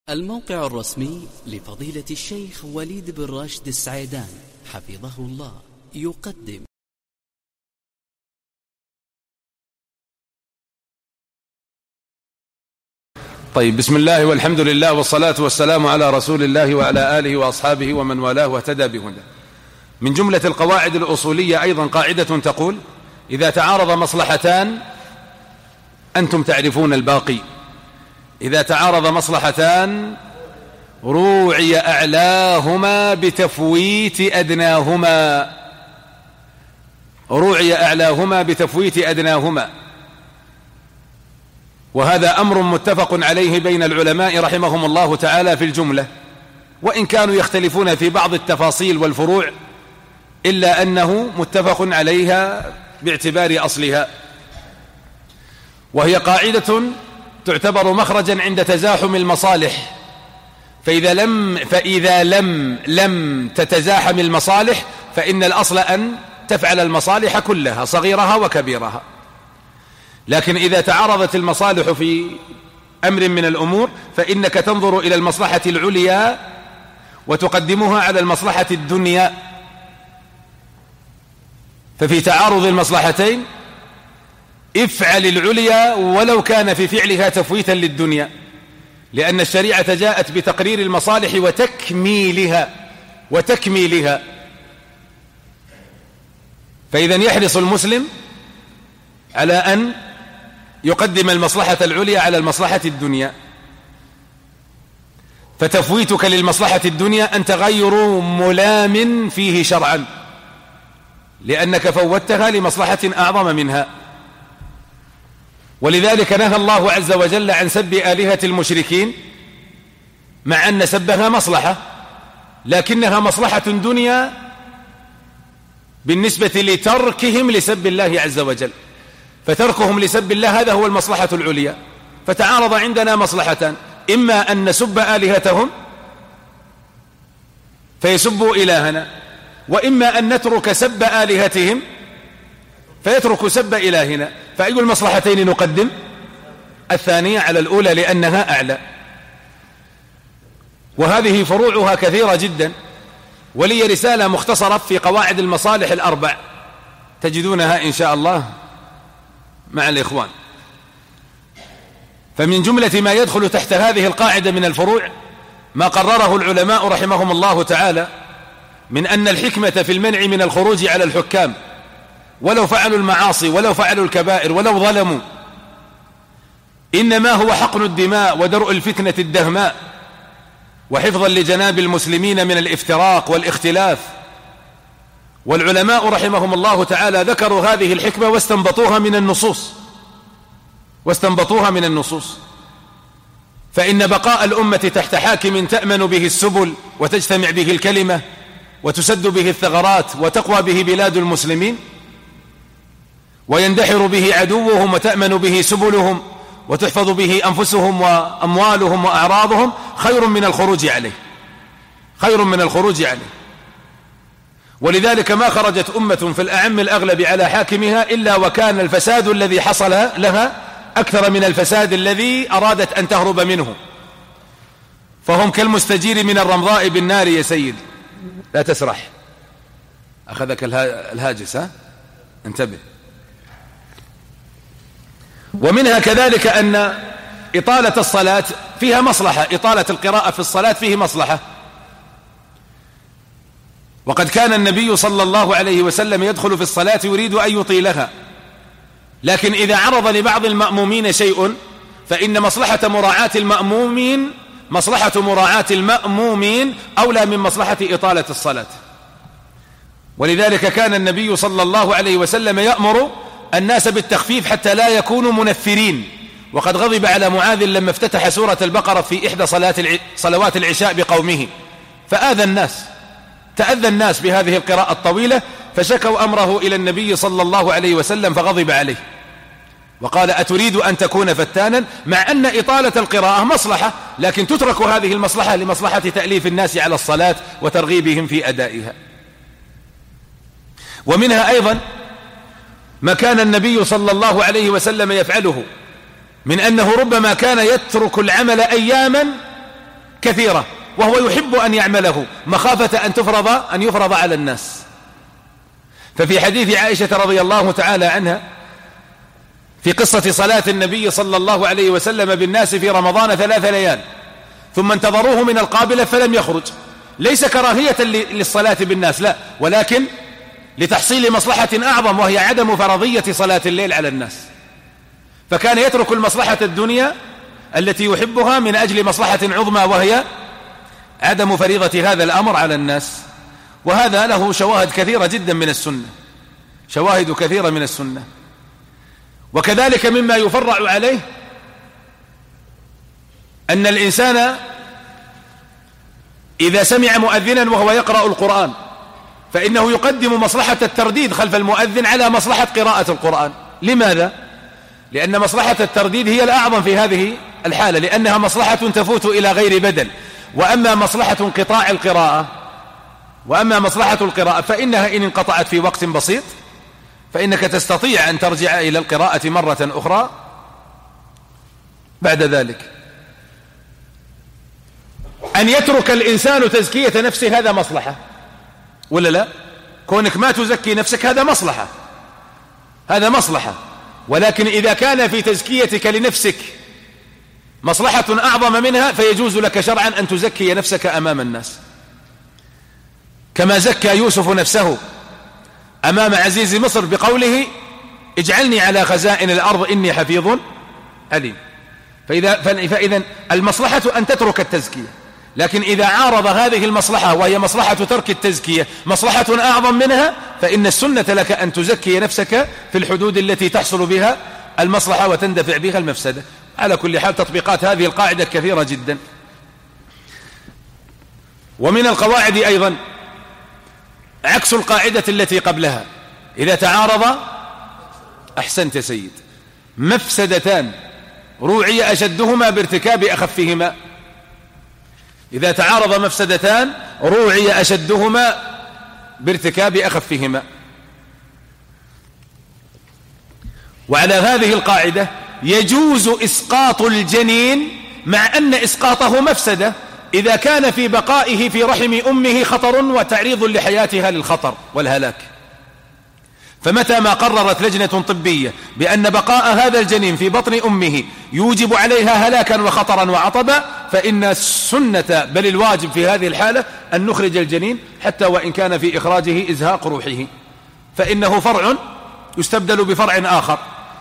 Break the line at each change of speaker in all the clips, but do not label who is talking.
الموقع الرسمي لفضيلة الشيخ وليد بن راشد السعيدان حفظه الله يقدم.
طيب، بسم الله والحمد لله والصلاة والسلام على رسول الله وعلى آله وأصحابه ومن والاه واهتدى بهداه. من جملة القواعد الأصولية أيضا قاعدة تقول: إذا تعارض مصلحتان أنتم تعرفون الباقي. إذا تعارض مصلحتان روعي أعلاهما بتفويت أدناهما. روعي أعلاهما بتفويت أدناهما. وهذا أمر متفق عليه بين العلماء رحمهم الله تعالى في الجملة، وإن كانوا يختلفون في بعض التفاصيل والفروع، إلا أنه متفق عليها باعتبار أصلها. وهي قاعدة تعتبر مخرجا عند تزاحم المصالح، فإذا لم تتزاحم المصالح فإن الأصل أن تفعل المصالح كلها صغيرها وكبيرها. لكن إذا تعارضت المصالح في أمر من الأمور فإنك تنظر إلى المصلحة العليا وتقدمها على المصلحة الدنيا. ففي تعارض المصلحتين افعل العليا ولو كان في فعلها تفويتا للدنيا، لأن الشريعة جاءت بتقرير المصالح وتكميلها. فإذا يحرص المسلم على أن يقدم المصلحة العليا على المصلحة الدنيا. فتفويتك للمصلحة الدنيا أنت غير ملام فيه شرعا، لأنك فوتها لمصلحة أعظم منها. ولذلك نهى الله عز وجل عن سب آلهة المشركين، مع أن سبها مصلحة، لكنها مصلحة دنيا بالنسبة لتركهم لسب الله عز وجل. فتركهم لسب الله هذا هو المصلحة العليا. فتعارض عندنا مصلحتان: إما أن نسب آلهتهم فيسبوا إلهنا، وإما أن نترك سب آلهتهم فيترك سب إلهنا. فأي المصلحتين نقدم؟ الثانية على الأولى لأنها أعلى. وهذه فروعها كثيرة جدا، ولي رسالة مختصرة في قواعد المصالح الأربع تجدونها إن شاء الله مع الإخوان. فمن جملة ما يدخل تحت هذه القاعدة من الفروع ما قرره العلماء رحمهم الله تعالى من أن الحكمة في المنع من الخروج على الحكام ولو فعلوا المعاصي ولو فعلوا الكبائر ولو ظلموا إنما هو حقن الدماء ودرء الفتنة الدهماء، وحفظا لجناب المسلمين من الافتراق والاختلاف. والعلماء رحمهم الله تعالى ذكروا هذه الحكمة واستنبطوها من النصوص. فإن بقاء الأمة تحت حاكم تأمن به السبل وتجتمع به الكلمة وتسد به الثغرات وتقوى به بلاد المسلمين ويندحر به عدوهم وتأمن به سبلهم وتحفظ به أنفسهم وأموالهم وأعراضهم خير من الخروج عليه. ولذلك ما خرجت أمة في الأعم الأغلب على حاكمها إلا وكان الفساد الذي حصل لها أكثر من الفساد الذي أرادت أن تهرب منه. فهم كالمستجير من الرمضاء بالنار يا سيد. لا تسرح، أخذك الهاجس، انتبه. ومنها كذلك أن إطالة الصلاة فيها مصلحة، إطالة القراءة في الصلاة فيه مصلحة. وقد كان النبي صلى الله عليه وسلم يدخل في الصلاة يريد أن يطيلها، لكن إذا عرض لبعض المأمومين شيء فإن مصلحة مراعاة المأمومين أولى من مصلحة إطالة الصلاة. ولذلك كان النبي صلى الله عليه وسلم يأمر الناس بالتخفيف حتى لا يكونوا منفرين. وقد غضب على معاذ لما افتتح سورة البقرة في إحدى صلوات العشاء بقومه، تأذى الناس بهذه القراءة الطويلة، فشكوا أمره إلى النبي صلى الله عليه وسلم فغضب عليه وقال: أتريد أن تكون فتانا؟ مع أن إطالة القراءة مصلحة، لكن تترك هذه المصلحة لمصلحة تأليف الناس على الصلاة وترغيبهم في أدائها. ومنها أيضا ما كان النبي صلى الله عليه وسلم يفعله من أنه ربما كان يترك العمل أياما كثيرة وهو يحب أن يعمله مخافة أن يفرض على الناس. ففي حديث عائشة رضي الله تعالى عنها في قصة صلاة النبي صلى الله عليه وسلم بالناس في رمضان 3 ليال ثم انتظروه من القابلة فلم يخرج، ليس كراهية للصلاة بالناس، لا، ولكن لتحصيل مصلحة أعظم وهي عدم فرضية صلاة الليل على الناس، فكان يترك المصلحة الدنيا التي يحبها من أجل مصلحة عظمى وهي عدم فريضة هذا الأمر على الناس. وهذا له شواهد كثيرة جدا من السنة، شواهد كثيرة من السنة. وكذلك مما يفرع عليه أن الإنسان إذا سمع مؤذنا وهو يقرأ القرآن فإنه يقدم مصلحة الترديد خلف المؤذن على مصلحة قراءة القرآن. لماذا؟ لأن مصلحة الترديد هي الأعظم في هذه الحالة، لأنها مصلحة تفوت إلى غير بدل. وأما مصلحة انقطاع القراءة فإنها إن انقطعت في وقت بسيط فإنك تستطيع أن ترجع إلى القراءة مرة أخرى بعد ذلك. أن يترك الإنسان تزكية نفسه هذا مصلحة ولا لا؟ كونك ما تزكي نفسك هذا مصلحة، ولكن إذا كان في تزكيتك لنفسك مصلحة أعظم منها فيجوز لك شرعا أن تزكي نفسك أمام الناس، كما زكى يوسف نفسه أمام عزيز مصر بقوله اجعلني على خزائن الأرض إني حفيظ عليم. فإذا المصلحة أن تترك التزكية، لكن إذا عارض هذه المصلحة وهي مصلحة ترك التزكية مصلحة أعظم منها فإن السنة لك أن تزكي نفسك في الحدود التي تحصل بها المصلحة وتندفع بها المفسدة. على كل حال تطبيقات هذه القاعدة كثيرة جدا. ومن القواعد أيضا عكس القاعدة التي قبلها، إذا تعارض أحسنت سيد مفسدتان روعي أشدهما بارتكاب أخفهما، إذا تعارض مفسدتان روعي أشدهما بارتكاب أخفهما. وعلى هذه القاعدة يجوز إسقاط الجنين مع أن إسقاطه مفسدة إذا كان في بقائه في رحم أمه خطر وتعريض لحياتها للخطر والهلاك. فمتى ما قررت لجنة طبية بأن بقاء هذا الجنين في بطن أمه يوجب عليها هلاكا وخطرا وعطبا فإن السنة بل الواجب في هذه الحالة أن نخرج الجنين حتى وإن كان في إخراجه إزهاق روحه، فإنه فرع يستبدل بفرع آخر.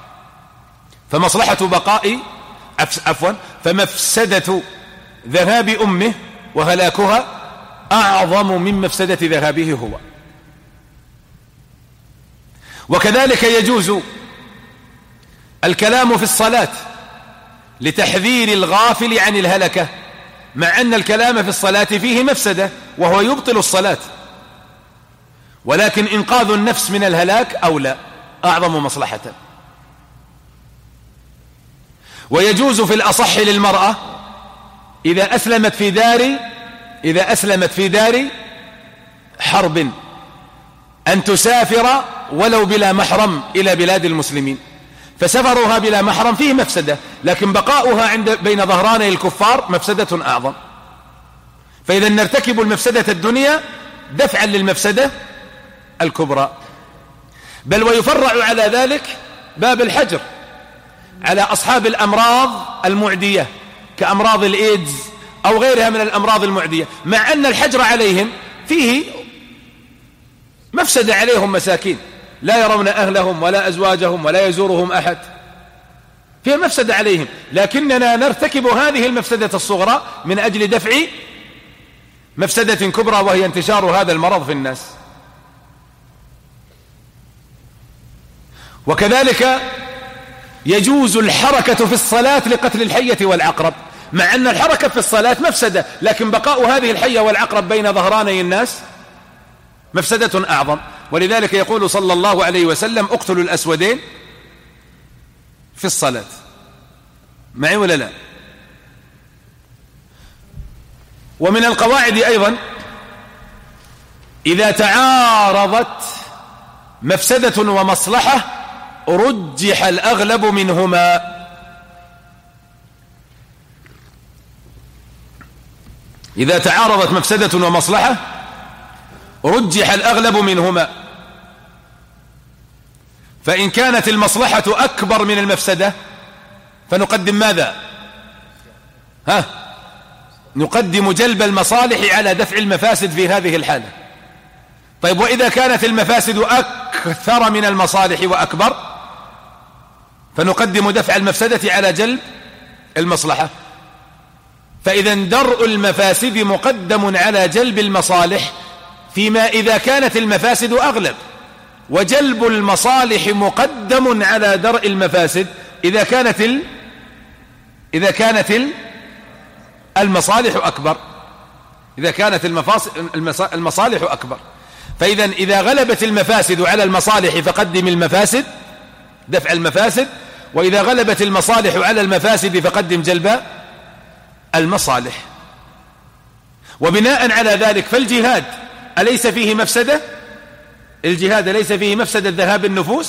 فمفسدة ذهاب أمه وهلاكها أعظم من مفسدة ذهابه هو. وكذلك يجوز الكلام في الصلاة لتحذير الغافل عن الهلكة، مع أن الكلام في الصلاة فيه مفسدة وهو يبطل الصلاة، ولكن إنقاذ النفس من الهلاك أولى أعظم مصلحة. ويجوز في الأصح للمرأة إذا أسلمت في دار حرب أن تسافر ولو بلا محرم إلى بلاد المسلمين، فسفرها بلا محرم فيه مفسدة، لكن بقاؤها بين ظهراني الكفار مفسدة أعظم. فإذا نرتكب المفسدة الدنيا دفعا للمفسدة الكبرى. بل ويفرع على ذلك باب الحجر على أصحاب الأمراض المعدية كأمراض الإيدز أو غيرها من الأمراض المعدية، مع أن الحجر عليهم فيه مفسدة عليهم، مساكين لا يرون أهلهم ولا أزواجهم ولا يزورهم أحد، فيه مفسدة عليهم، لكننا نرتكب هذه المفسدة الصغرى من أجل دفع مفسدة كبرى وهي انتشار هذا المرض في الناس. وكذلك يجوز الحركة في الصلاة لقتل الحية والعقرب، مع أن الحركة في الصلاة مفسدة، لكن بقاء هذه الحية والعقرب بين ظهراني الناس مفسدة أعظم. ولذلك يقول صلى الله عليه وسلم اقتلوا الأسودين في الصلاة. معي ولا لا؟ ومن القواعد أيضا إذا تعارضت مفسدة ومصلحة رجح الأغلب منهما. إذا تعارضت مفسدة ومصلحة رجح الأغلب منهما، فإن كانت المصلحة أكبر من المفسدة فنقدم ماذا؟ نقدم جلب المصالح على دفع المفاسد في هذه الحالة. طيب وإذا كانت المفاسد أكثر من المصالح وأكبر فنقدم دفع المفسدة على جلب المصلحة. فإذا درء المفاسد مقدم على جلب المصالح فيما إذا كانت المفاسد أغلب، وجلب المصالح مقدم على درء المفاسد إذا كانت المصالح أكبر، إذا كانت المصالح أكبر. فإذا إذا غلبت المفاسد على المصالح فقدم المفاسد دفع المفاسد، وإذا غلبت المصالح على المفاسد فقدم جلب المصالح. وبناء على ذلك فالجهاد أليس فيه مفسدة؟ الجهاد أليس فيه مفسدة ذهاب النفوس؟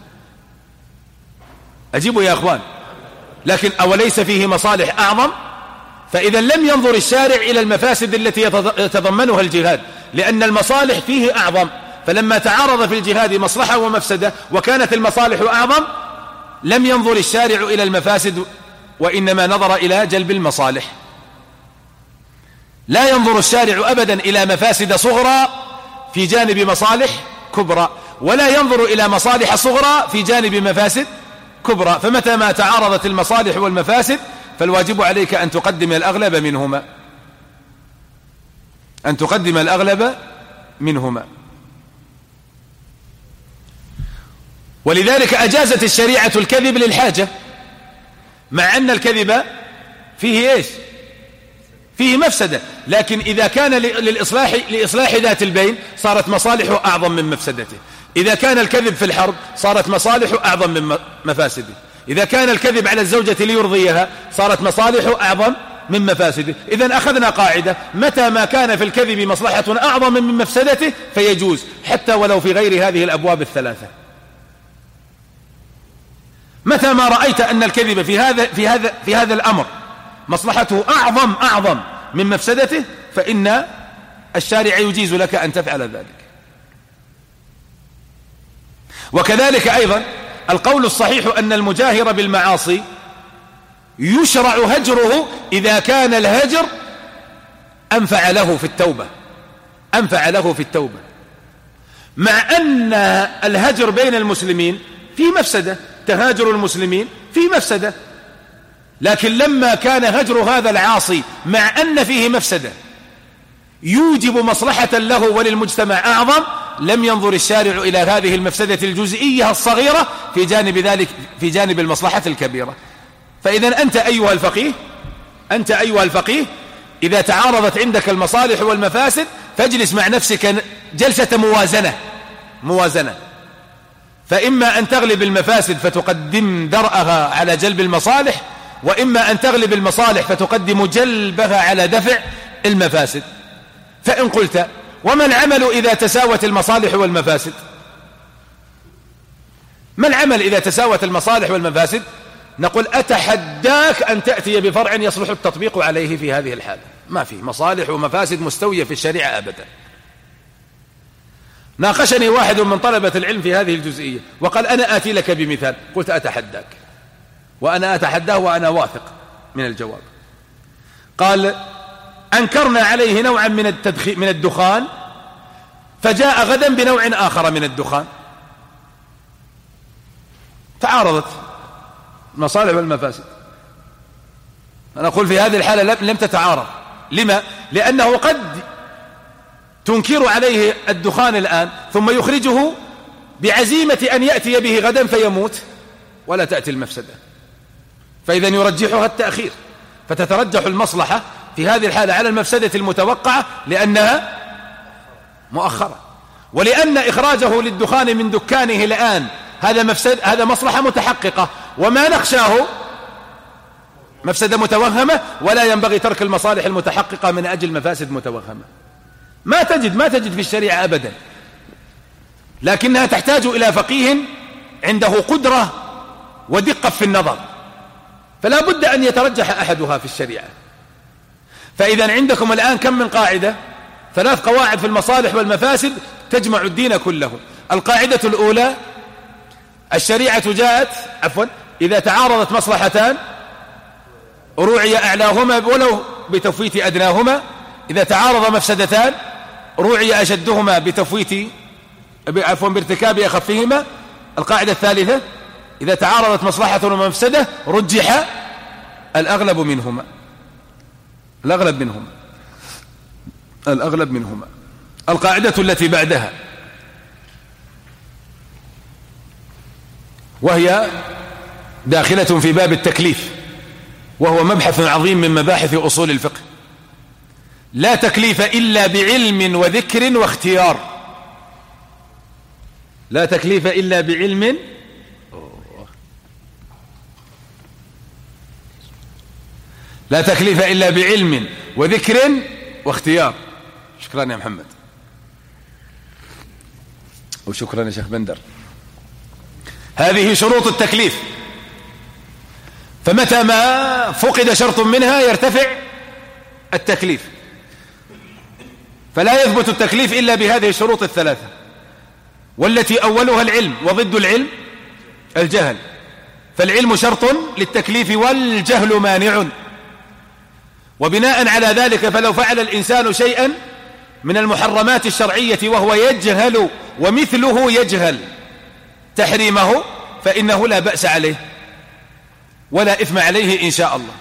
أجيبوا يا أخوان. لكن أوليس فيه مصالح أعظم؟ فإذا لم ينظر الشارع إلى المفاسد التي يتضمنها الجهاد، لأن المصالح فيه أعظم، فلما تعارض في الجهاد مصلحة ومفسدة وكانت المصالح أعظم لم ينظر الشارع إلى المفاسد، وإنما نظر إلى جلب المصالح. لا ينظر الشارع أبدا إلى مفاسد صغرى في جانب مصالح كبرى، ولا ينظر إلى مصالح صغرى في جانب مفاسد كبرى. فمتى ما تعارضت المصالح والمفاسد فالواجب عليك أن تقدم الأغلب منهما، ولذلك أجازت الشريعة الكذب للحاجة، مع أن الكذب فيه إيش؟ فيه مفسدة، لكن إذا كان لإصلاح ذات البين صارت مصالحه أعظم من مفسدته. إذا كان الكذب في الحرب صارت مصالحه أعظم من مفاسده. إذا كان الكذب على الزوجة ليرضيها صارت مصالحه أعظم من مفاسده. إذن أخذنا قاعدة: متى ما كان في الكذب مصلحة أعظم من مفسدته فيجوز، حتى ولو في غير هذه الأبواب الثلاثة. متى ما رأيت أن الكذب في هذا الأمر مصلحته أعظم من مفسدته فإن الشارع يجيز لك أن تفعل ذلك. وكذلك أيضا القول الصحيح أن المجاهر بالمعاصي يشرع هجره إذا كان الهجر أنفع له في التوبة، مع أن الهجر بين المسلمين فيه مفسدة، تهاجر المسلمين فيه مفسدة، لكن لما كان هجر هذا العاصي مع أن فيه مفسدة يوجب مصلحة له وللمجتمع أعظم، لم ينظر الشارع إلى هذه المفسدة الجزئية الصغيرة في جانب المصلحة الكبيرة. فإذا أنت أيها الفقيه إذا تعارضت عندك المصالح والمفاسد فاجلس مع نفسك جلسة موازنة، فإما أن تغلب المفاسد فتقدم درءها على جلب المصالح، وإما أن تغلب المصالح فتقدم جلبها على دفع المفاسد. فإن قلت: وما العمل إذا تساوت المصالح والمفاسد؟ ما العمل إذا تساوت المصالح والمفاسد؟ نقول: أتحداك أن تأتي بفرع يصلح التطبيق عليه في هذه الحالة. ما في مصالح ومفاسد مستوية في الشريعة أبدا. ناقشني واحد من طلبة العلم في هذه الجزئية وقال: أنا آتي لك بمثال. قلت: أتحداك، وأنا أتحداه وأنا واثق من الجواب. قال: أنكرنا عليه نوعا من الدخان فجاء غدا بنوع آخر من الدخان، تعارضت المصالح والمفاسد. أنا أقول في هذه الحالة لم تتعارض. لما؟ لأنه قد تنكر عليه الدخان الآن ثم يخرجه بعزيمة أن يأتي به غدا فيموت ولا تأتي المفسدة، فإذا يرجحها التأخير، فتترجح المصلحة في هذه الحالة على المفسدة المتوقعة لأنها مؤخرة، ولأن إخراجه للدخان من دكانه الآن هذا مصلحة متحققة، وما نخشاه مفسدة متوهمة، ولا ينبغي ترك المصالح المتحققة من أجل مفاسد متوهمة. ما تجد في الشريعة أبدا، لكنها تحتاج إلى فقيه عنده قدرة ودقة في النظر، فلا بد أن يترجح أحدها في الشريعة. فإذا عندكم الآن كم من قاعدة؟ 3 قواعد في المصالح والمفاسد تجمع الدين كله. القاعدة الأولى: الشريعة جاءت إذا تعارضت مصلحتان روعي أعلاهما ولو بتفويت أدناهما، إذا تعارض مفسدتان روعي أشدهما بارتكاب أخفهما. القاعدة الثالثة: إذا تعارضت مصلحة ومفسدة رجح الأغلب منهما. القاعدة التي بعدها وهي داخلة في باب التكليف، وهو مبحث عظيم من مباحث أصول الفقه: لا تكليف إلا بعلم وذكر واختيار. لا تكليف إلا بعلم لا تكليف إلا بعلم وذكر واختيار. شكرا يا محمد، وشكرا يا شيخ بندر. هذه شروط التكليف، فمتى ما فقد شرط منها يرتفع التكليف، فلا يثبت التكليف إلا بهذه الشروط الثلاثة، والتي أولها العلم، وضد العلم الجهل. فالعلم شرط للتكليف والجهل مانع. وبناء على ذلك فلو فعل الإنسان شيئا من المحرمات الشرعية وهو يجهل ومثله يجهل تحريمه فإنه لا بأس عليه ولا إثم عليه إن شاء الله.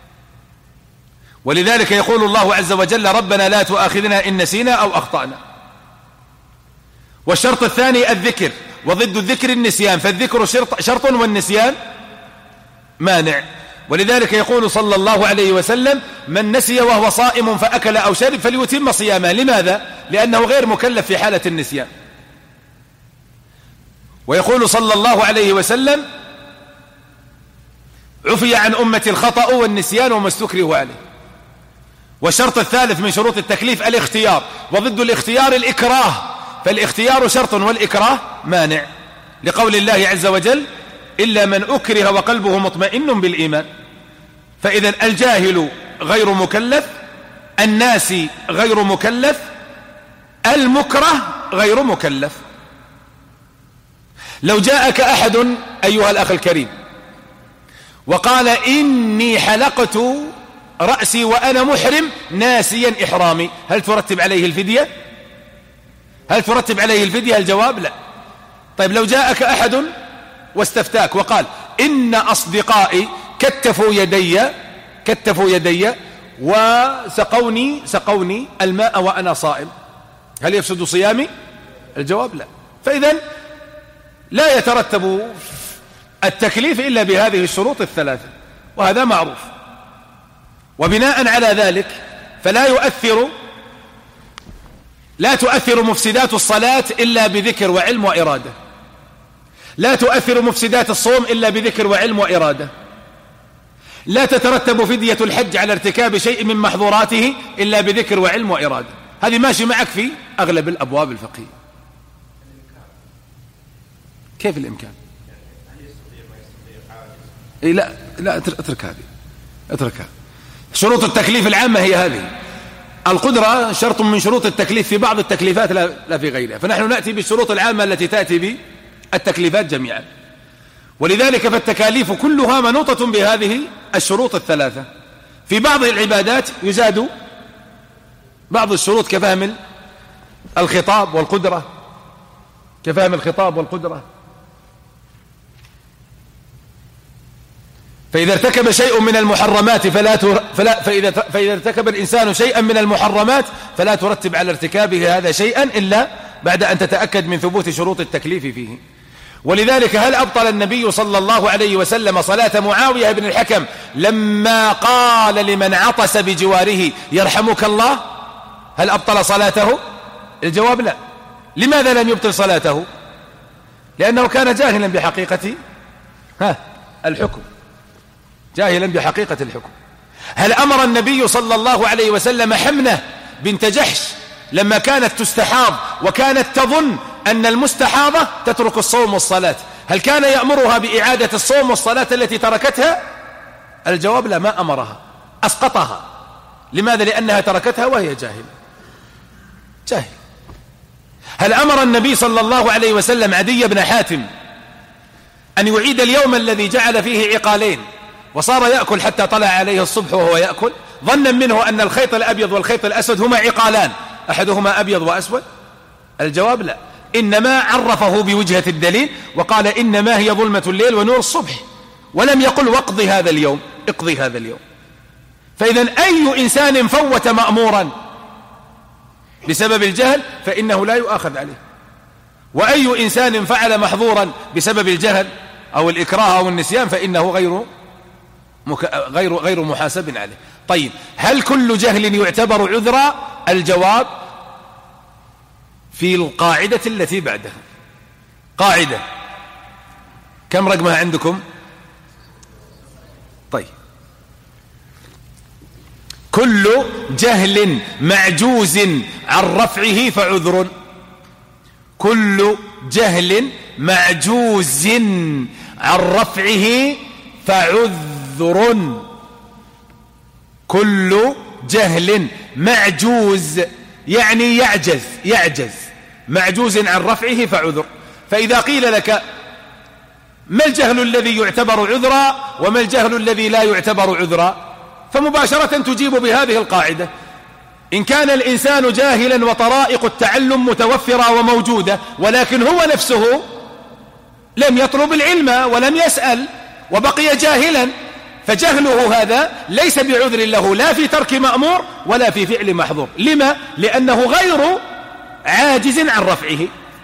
ولذلك يقول الله عز وجل: ربنا لا تؤاخذنا إن نسينا أو أخطأنا. والشرط الثاني الذكر، وضد الذكر النسيان، فالذكر شرط والنسيان مانع. ولذلك يقول صلى الله عليه وسلم: من نسي وهو صائم فأكل أو شرب فليتم صيامه. لماذا؟ لأنه غير مكلف في حالة النسيان. ويقول صلى الله عليه وسلم: عفي عن أمة الخطأ والنسيان وما استكرهوا عليه. والشرط الثالث من شروط التكليف الاختيار، وضد الاختيار الإكراه، فالاختيار شرط والإكراه مانع، لقول الله عز وجل: إلا من أكره وقلبه مطمئن بالإيمان. فإذا الجاهل غير مكلف، الناسي غير مكلف، المكره غير مكلف. لو جاءك أحد أيها الأخ الكريم وقال: إني حلقت رأسي وأنا محرم ناسيا إحرامي، هل ترتب عليه الفدية؟ الجواب لا. طيب لو جاءك أحد واستفتاك وقال: إن أصدقائي كتفوا يدي وسقوني الماء وأنا صائم، هل يفسد صيامي؟ الجواب لا. فإذا لا يترتب التكليف إلا بهذه الشروط الثلاثة، وهذا معروف. وبناء على ذلك لا تؤثر مفسدات الصلاة إلا بذكر وعلم وإرادة، لا تؤثر مفسدات الصوم إلا بذكر وعلم وإرادة، لا تترتب فدية الحج على ارتكاب شيء من محظوراته إلا بذكر وعلم وإرادة. هذه ماشي معك في أغلب الأبواب الفقهية. كيف الإمكان؟ إيه لا اتركها. شروط التكليف العامة هي هذه. القدرة شرط من شروط التكليف في بعض التكليفات لا في غيرها، فنحن نأتي بالشروط العامة التي تأتي بالتكليفات جميعا. ولذلك فالتكاليف كلها منوطة بهذه الشروط الثلاثة. في بعض العبادات يزاد بعض الشروط كفهم الخطاب والقدرة، فإذا ارتكب شيء من المحرمات فإذا ارتكب الإنسان شيئا من المحرمات فلا ترتب على ارتكابه هذا شيئا إلا بعد أن تتأكد من ثبوت شروط التكليف فيه. ولذلك هل أبطل النبي صلى الله عليه وسلم صلاة معاوية بن الحكم لما قال لمن عطس بجواره يرحمك الله؟ هل أبطل صلاته؟ الجواب لا. لماذا لم يبطل صلاته؟ لأنه كان جاهلا بحقيقة الحكم. هل أمر النبي صلى الله عليه وسلم حمنة بنت جحش لما كانت تستحاض وكانت تظن أن المستحاضة تترك الصوم والصلاة، هل كان يأمرها بإعادة الصوم والصلاة التي تركتها؟ الجواب لا، ما أمرها، أسقطها لماذا؟ لأنها تركتها وهي جاهل. هل أمر النبي صلى الله عليه وسلم عدي بن حاتم أن يعيد اليوم الذي جعل فيه عقالين وصار يأكل حتى طلع عليه الصبح وهو يأكل، ظنا منه أن الخيط الأبيض والخيط الأسود هما عقالان أحدهما أبيض وأسود؟ الجواب لا، إنما عرفه بوجهة الدليل وقال إنما هي ظلمة الليل ونور الصبح، ولم يقل واقضي هذا اليوم، اقضي هذا اليوم. فإذا أي إنسان فوت مأمورا بسبب الجهل فإنه لا يؤاخذ عليه، وأي إنسان فعل محظورا بسبب الجهل أو الإكراه أو النسيان فإنه غير محاسب عليه. طيب، هل كل جهل يعتبر عذرا؟ الجواب في القاعدة التي بعدها. قاعدة كم رقمها عندكم؟ طيب، كل جهل معجوز عن رفعه فعذر. كل جهل معجوز عن رفعه فعذر. كل جهل معجوز يعني يعجز، معجوز عن رفعه فعذر. فإذا قيل لك ما الجهل الذي يعتبر عذرا وما الجهل الذي لا يعتبر عذرا، فمباشرة تجيب بهذه القاعدة: إن كان الإنسان جاهلا وطرائق التعلم متوفرة وموجودة ولكن هو نفسه لم يطلب العلم ولم يسأل وبقي جاهلا، فجهله هذا ليس بعذر له لا في ترك مأمور ولا في فعل محظور. لما؟ لأنه غير عاجز عن رفعه،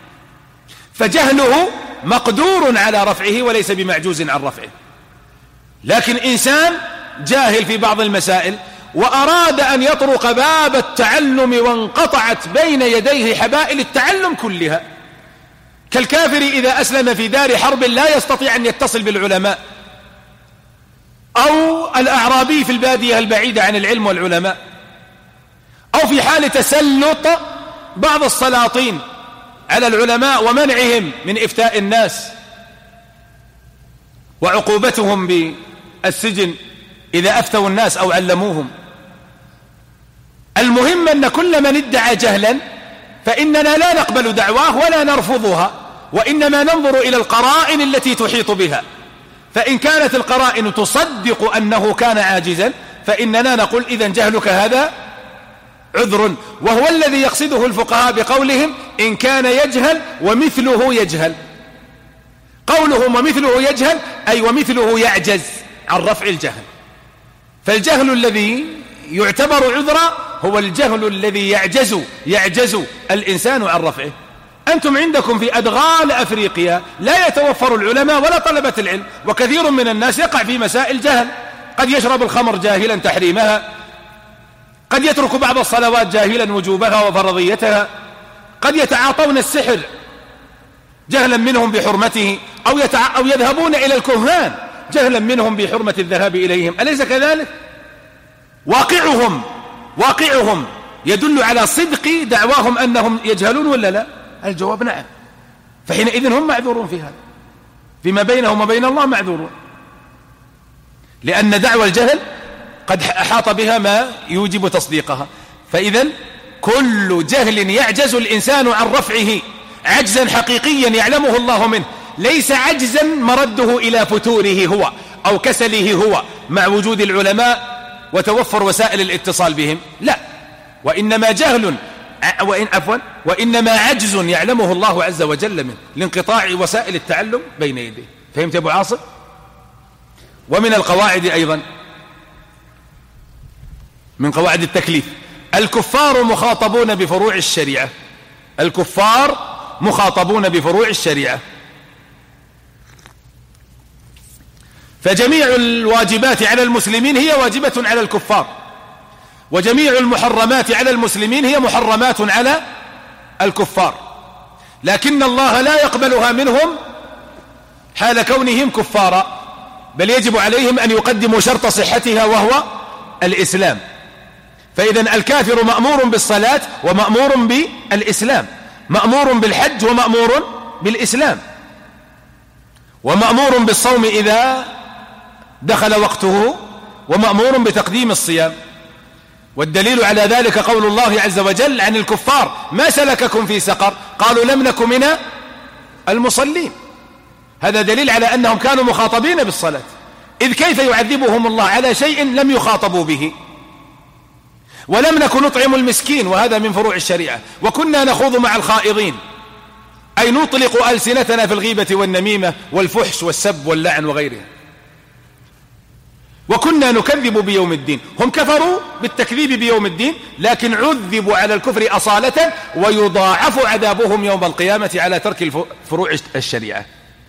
فجهله مقدور على رفعه وليس بمعجوز عن رفعه. لكن إنسان جاهل في بعض المسائل وأراد أن يطرق باب التعلم وانقطعت بين يديه حبائل التعلم كلها، كالكافر إذا أسلم في دار حرب لا يستطيع أن يتصل بالعلماء، أو الأعرابي في البادية البعيدة عن العلم والعلماء، أو في حال تسلط بعض السلاطين على العلماء ومنعهم من إفتاء الناس وعقوبتهم بالسجن إذا أفتوا الناس أو علموهم. المهم أن كل من ادعى جهلا فإننا لا نقبل دعواه ولا نرفضها، وإنما ننظر إلى القرائن التي تحيط بها. فإن كانت القرائن تصدق أنه كان عاجزا فإننا نقول إذن جهلك هذا عذر، وهو الذي يقصده الفقهاء بقولهم إن كان يجهل ومثله يجهل. قولهم ومثله يجهل أي ومثله يعجز عن رفع الجهل. فالجهل الذي يعتبر عذرا هو الجهل الذي يعجز الإنسان عن رفعه. أنتم عندكم في أدغال أفريقيا لا يتوفر العلماء ولا طلبة العلم، وكثير من الناس يقع في مسائل جهل، قد يشرب الخمر جاهلا تحريمها، قد يترك بعض الصلوات جاهلا وجوبها وفرضيتها، قد يتعاطون السحر جهلا منهم بحرمته، أو يذهبون إلى الكهان جهلا منهم بحرمة الذهاب إليهم. أليس كذلك؟ واقعهم يدل على صدق دعواهم أنهم يجهلون ولا لا؟ الجواب نعم. فحينئذ هم معذورون في هذا، فيما بينهم وبين الله معذورون، لأن دعوى الجهل قد أحاط بها ما يوجب تصديقها. فإذا كل جهل يعجز الإنسان عن رفعه عجزا حقيقيا يعلمه الله منه، ليس عجزا مرده إلى فتوره هو أو كسله هو مع وجود العلماء وتوفر وسائل الاتصال بهم، لا، وإنما عجز يعلمه الله عز وجل منه لانقطاع وسائل التعلم بين يديه. فهمت يا أبو عاصم؟ ومن القواعد أيضا من قواعد التكليف الكفار مخاطبون بفروع الشريعة. الكفار مخاطبون بفروع الشريعة، فجميع الواجبات على المسلمين هي واجبة على الكفار، وجميع المحرمات على المسلمين هي محرمات على الكفار، لكن الله لا يقبلها منهم حال كونهم كفارا، بل يجب عليهم أن يقدموا شرط صحتها وهو الإسلام. فإذا الكافر مأمور بالصلاة ومأمور بالإسلام، مأمور بالحج ومأمور بالإسلام، ومأمور بالصوم إذا دخل وقته، ومأمور بتقديم الصيام. والدليل على ذلك قول الله عز وجل عن الكفار: ما سلككم في سقر؟ قالوا لم نك من المصلين. هذا دليل على أنهم كانوا مخاطبين بالصلاة، إذ كيف يعذبهم الله على شيء لم يخاطبوا به؟ ولم نكن نطعم المسكين، وهذا من فروع الشريعة. وكنا نخوض مع الخائضين، أي نطلق ألسنتنا في الغيبة والنميمة والفحش والسب واللعن وغيرها. وكنا نكذب بيوم الدين. هم كفروا بالتكذيب بيوم الدين، لكن عذبوا على الكفر أصالة، ويضاعف عذابهم يوم القيامة على ترك فروع الشريعة.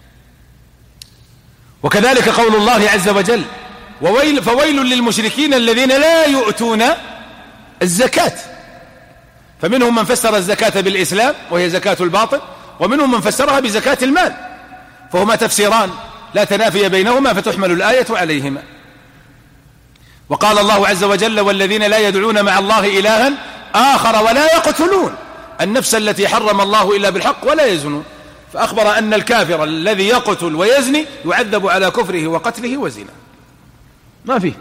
وكذلك قول الله عز وجل: فويل للمشركين الذين لا يؤتون الزكاة. فمنهم من فسر الزكاة بالإسلام وهي زكاة الباطل، ومنهم من فسرها بزكاة المال، فهما تفسيران لا تنافي بينهما، فتحمل الآية عليهما. وقال الله عز وجل: والذين لا يدعون مع الله إلها آخر ولا يقتلون النفس التي حرم الله إلا بالحق ولا يزنون. فأخبر أن الكافر الذي يقتل ويزني يعذب على كفره وقتله وزنا، ما فيه.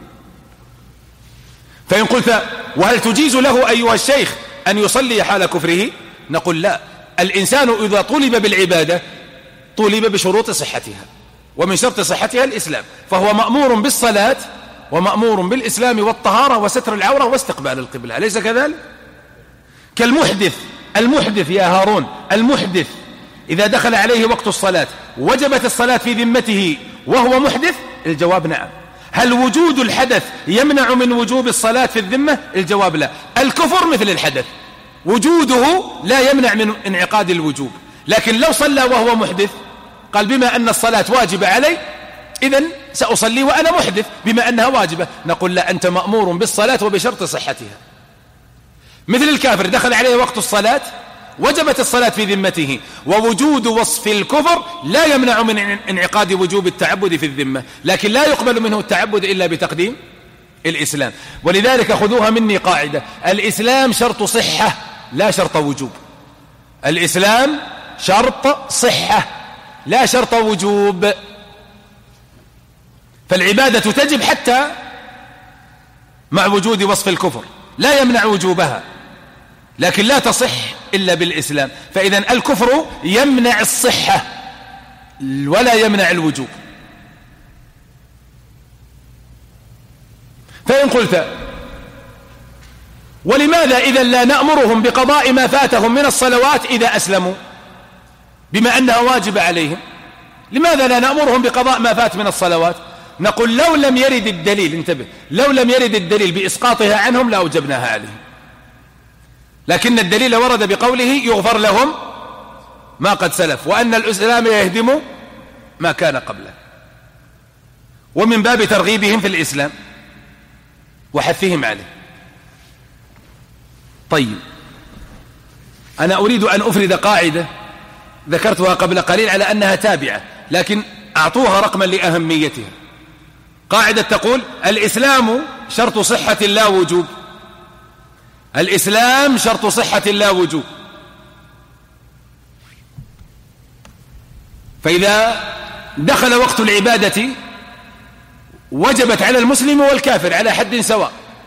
فإن قلت: وهل تجيز له أيها الشيخ أن يصلي حال كفره؟ نقول: لا. الإنسان إذا طلب بالعبادة طلب بشروط صحتها، ومن شرط صحتها الإسلام، فهو مأمور بالصلاة ومأمور بالإسلام والطهارة وستر العورة واستقبال القبلة، أليس كذلك؟ كالمحدث. المحدث يا هارون، المحدث إذا دخل عليه وقت الصلاة وجبت الصلاة في ذمته وهو محدث؟ الجواب نعم. هل وجود الحدث يمنع من وجوب الصلاة في الذمة؟ الجواب لا. الكفر مثل الحدث، وجوده لا يمنع من انعقاد الوجوب، لكن لو صلى وهو محدث قال: بما أن الصلاة واجبة علي إذن سأصلي وأنا محدث بما أنها واجبة. نقول: لا، أنت مأمور بالصلاة وبشرط صحتها. مثل الكافر دخل عليه وقت الصلاة وجبت الصلاة في ذمته، ووجود وصف الكفر لا يمنع من انعقاد وجوب التعبد في الذمة، لكن لا يقبل منه التعبد إلا بتقديم الإسلام. ولذلك خذوها مني قاعدة: الإسلام شرط صحة لا شرط وجوب. الإسلام شرط صحة لا شرط وجوب. فالعبادة تجب حتى مع وجود وصف الكفر، لا يمنع وجوبها، لكن لا تصح إلا بالإسلام. فإذا الكفر يمنع الصحة ولا يمنع الوجوب. فإن قلت: ولماذا إذا لا نأمرهم بقضاء ما فاتهم من الصلوات إذا أسلموا بما أنها واجب عليهم؟ لماذا لا نأمرهم بقضاء ما فات من الصلوات؟ نقول: لو لم يرد الدليل، انتبه، لو لم يرد الدليل بإسقاطها عنهم لأوجبناها عليهم، لكن الدليل ورد بقوله: يغفر لهم ما قد سلف، وأن الإسلام يهدم ما كان قبله، ومن باب ترغيبهم في الإسلام وحثهم عليه. طيب، أنا أريد أن أفرد قاعدة ذكرتها قبل قليل على أنها تابعة، لكن أعطوها رقما لأهميتها. قاعدة تقول: الإسلام شرط صحة لا وجوب. الإسلام شرط صحة لا وجوب. فإذا دخل وقت العبادة وجبت على المسلم والكافر على حد سواء،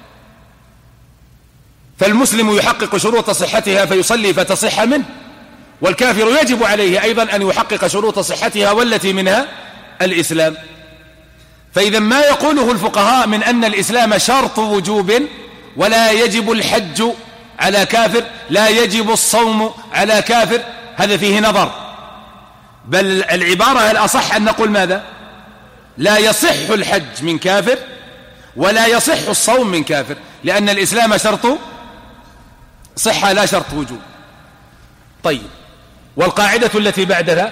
فالمسلم يحقق شروط صحتها فيصلي فتصح منه، والكافر يجب عليه أيضا أن يحقق شروط صحتها والتي منها الإسلام. فإذا ما يقوله الفقهاء من أن الإسلام شرط وجوب ولا يجب الحج على كافر، لا يجب الصوم على كافر، هذا فيه نظر. بل العبارة الأصح أن نقول ماذا؟ لا يصح الحج من كافر ولا يصح الصوم من كافر، لأن الإسلام شرط صحة لا شرط وجوب. طيب، والقاعدة التي بعدها: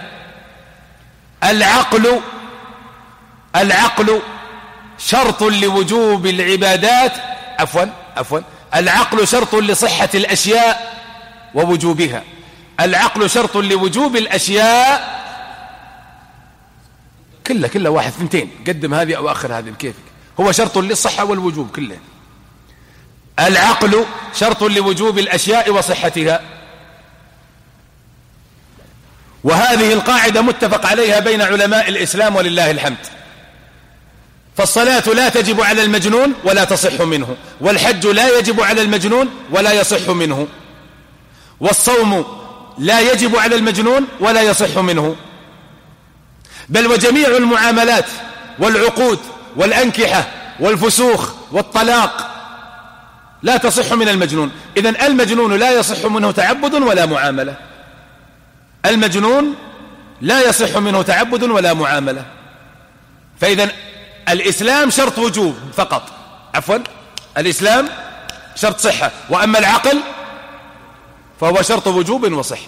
العقل شرط لوجوب العبادات، العقل شرط لصحة الأشياء ووجوبها. العقل شرط لوجوب الأشياء كلها واحد ثنتين، قدم هذه أو آخر هذه بكيفك، هو شرط للصحة والوجوب كله. العقل شرط لوجوب الأشياء وصحتها، وهذه القاعدة متفق عليها بين علماء الإسلام ولله الحمد. فالصلاة لا تجب على المجنون ولا تصح منه، والحج لا يجب على المجنون ولا يصح منه، والصوم لا يجب على المجنون ولا يصح منه، بل وجميع المعاملات والعقود والأنكحة والفسوخ والطلاق لا تصح من المجنون. إذن المجنون لا يصح منه تعبد ولا معاملة، المجنون لا يصح منه تعبد ولا معاملة. فإذن الإسلام شرط وجوب فقط، الإسلام شرط صحة، وأما العقل فهو شرط وجوب وصحة.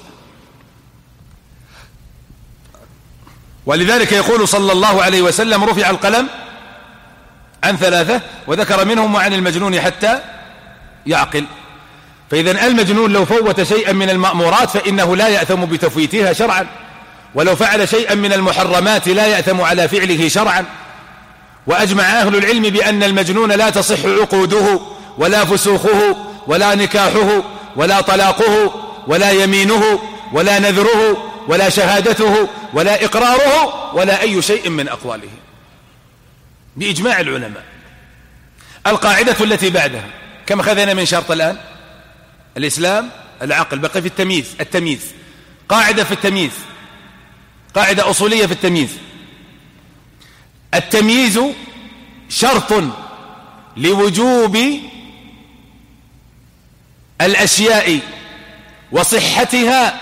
ولذلك يقول صلى الله عليه وسلم: رفع القلم عن 3، وذكر منهم وعن المجنون حتى يعقل. فإذن المجنون لو فوت شيئا من المأمورات فإنه لا يأثم بتفويتها شرعا، ولو فعل شيئا من المحرمات لا يأثم على فعله شرعا. وأجمع أهل العلم بأن المجنون لا تصح عقوده ولا فسوخه ولا نكاحه ولا طلاقه ولا يمينه ولا نذره ولا شهادته ولا إقراره ولا أي شيء من أقواله بإجماع العلماء. القاعدة التي بعدها كم أخذنا من شرط الآن؟ الإسلام، العقل، بقي في التمييز. قاعدة في التمييز، قاعدة أصولية في التمييز: التمييز شرط لوجوب الأشياء وصحتها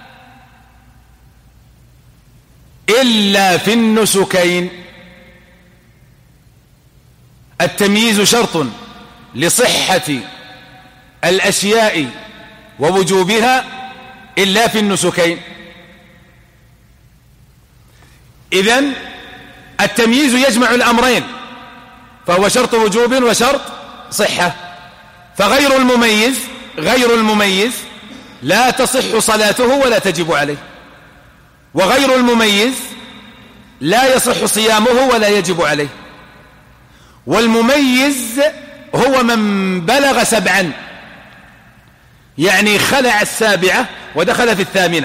إلا في النسكين. التمييز شرط لصحة الأشياء ووجوبها إلا في النسكين. إذن التمييز يجمع الأمرين، فهو شرط وجوب وشرط صحة. فغير المميز لا تصح صلاته ولا تجب عليه، وغير المميز لا يصح صيامه ولا يجب عليه. والمميز هو من بلغ 7، يعني خلع 7 ودخل في 8،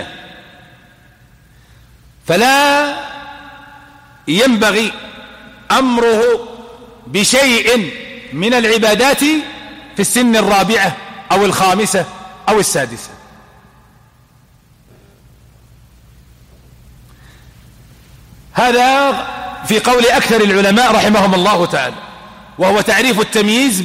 فلا ينبغي أمره بشيء من العبادات في السن 4 أو 5 أو 6. هذا في قول أكثر العلماء رحمهم الله تعالى، وهو تعريف التمييز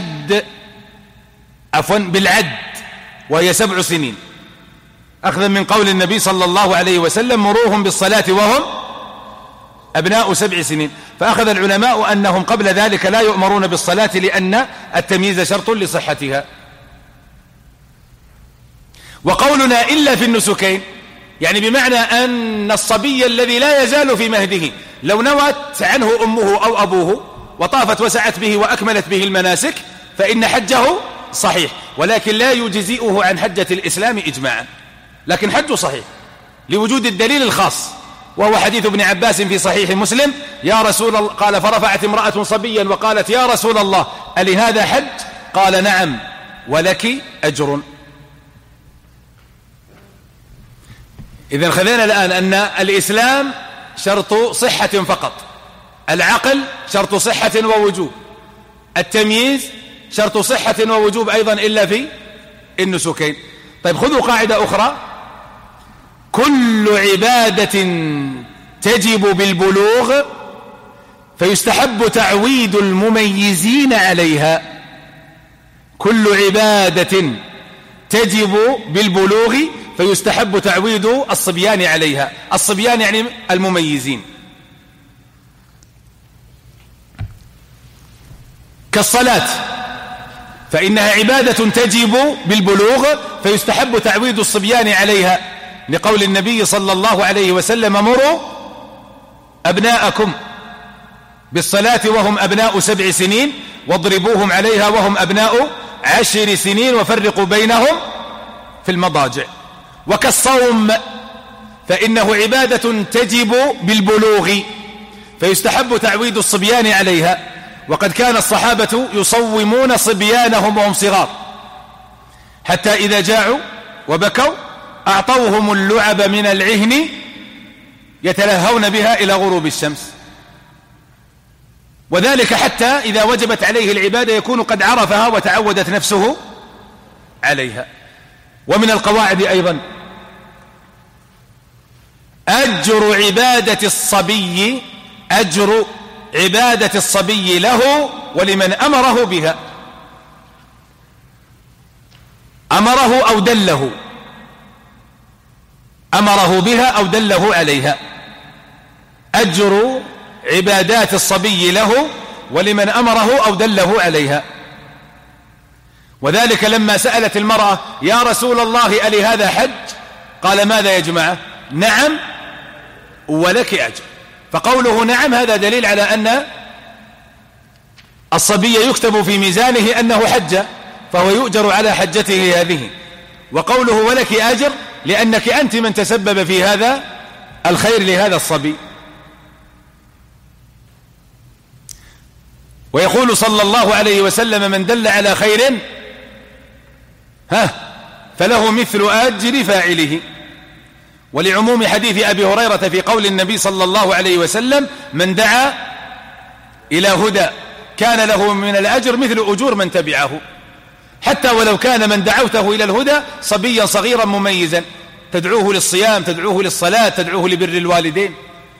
بالعد، وهي 7 سنين، أخذا من قول النبي صلى الله عليه وسلم: مروهم بالصلاة وهم أبناء 7 سنين. فأخذ العلماء أنهم قبل ذلك لا يؤمرون بالصلاة لأن التمييز شرط لصحتها. وقولنا إلا في النسكين يعني بمعنى أن الصبي الذي لا يزال في مهده لو نوت عنه أمه أو أبوه وطافت وسعت به وأكملت به المناسك فإن حجه صحيح، ولكن لا يجزئه عن حجة الإسلام إجماعا، لكن حجه صحيح لوجود الدليل الخاص، وهو حديث ابن عباس في صحيح مسلم: يا رسول الله، قال: فرفعت امرأة صبيا وقالت: يا رسول الله، ألي هذا حج؟ قال: نعم ولك أجر. إذن خذينا الآن أن الإسلام شرط صحة فقط، العقل شرط صحة ووجوب، التمييز شرط صحة ووجوب أيضا إلا في النسكين. طيب خذوا قاعدة أخرى: كل عبادة تجب بالبلوغ فيستحب تعويد المميزين عليها. كل عبادة تجب بالبلوغ فيستحب تعويد الصبيان عليها. الصبيان يعني المميزين. كالصلاة فإنها عبادة تجب بالبلوغ فيستحب تعويد الصبيان عليها، لقول النبي صلى الله عليه وسلم: مروا أبناءكم بالصلاة وهم أبناء 7 سنين واضربوهم عليها وهم أبناء 10 سنين وفرقوا بينهم في المضاجع. وكالصوم فإنه عبادة تجب بالبلوغ فيستحب تعويد الصبيان عليها، وقد كان الصحابة يصومون صبيانهم وهم صغار حتى إذا جاعوا وبكوا أعطوهم اللعب من العهن يتلهون بها إلى غروب الشمس. وذلك حتى إذا وجبت عليه العبادة يكون قد عرفها وتعودت نفسه عليها. ومن القواعد أيضا أجر عبادة الصبي له ولمن أمره بها، أمره بها أو دله عليها. أجر عبادات الصبي له ولمن أمره أو دله عليها. وذلك لما سألت المرأة يا رسول الله ألي هذا حج؟ قال ماذا يا جماعة؟ نعم ولك أجر. فقوله نعم هذا دليل على أن الصبي يكتب في ميزانه أنه حج، فهو يؤجر على حجته هذه. وقوله ولك أجر لأنك أنت من تسبب في هذا الخير لهذا الصبي. ويقول صلى الله عليه وسلم من دل على خير فله مثل أجر فاعله. ولعموم حديث أبي هريرة في قول النبي صلى الله عليه وسلم من دعا إلى هدى كان له من الأجر مثل أجور من تبعه، حتى ولو كان من دعوته إلى الهدى صبيا صغيرا مميزا، تدعوه للصيام، تدعوه للصلاة، تدعوه لبر الوالدين،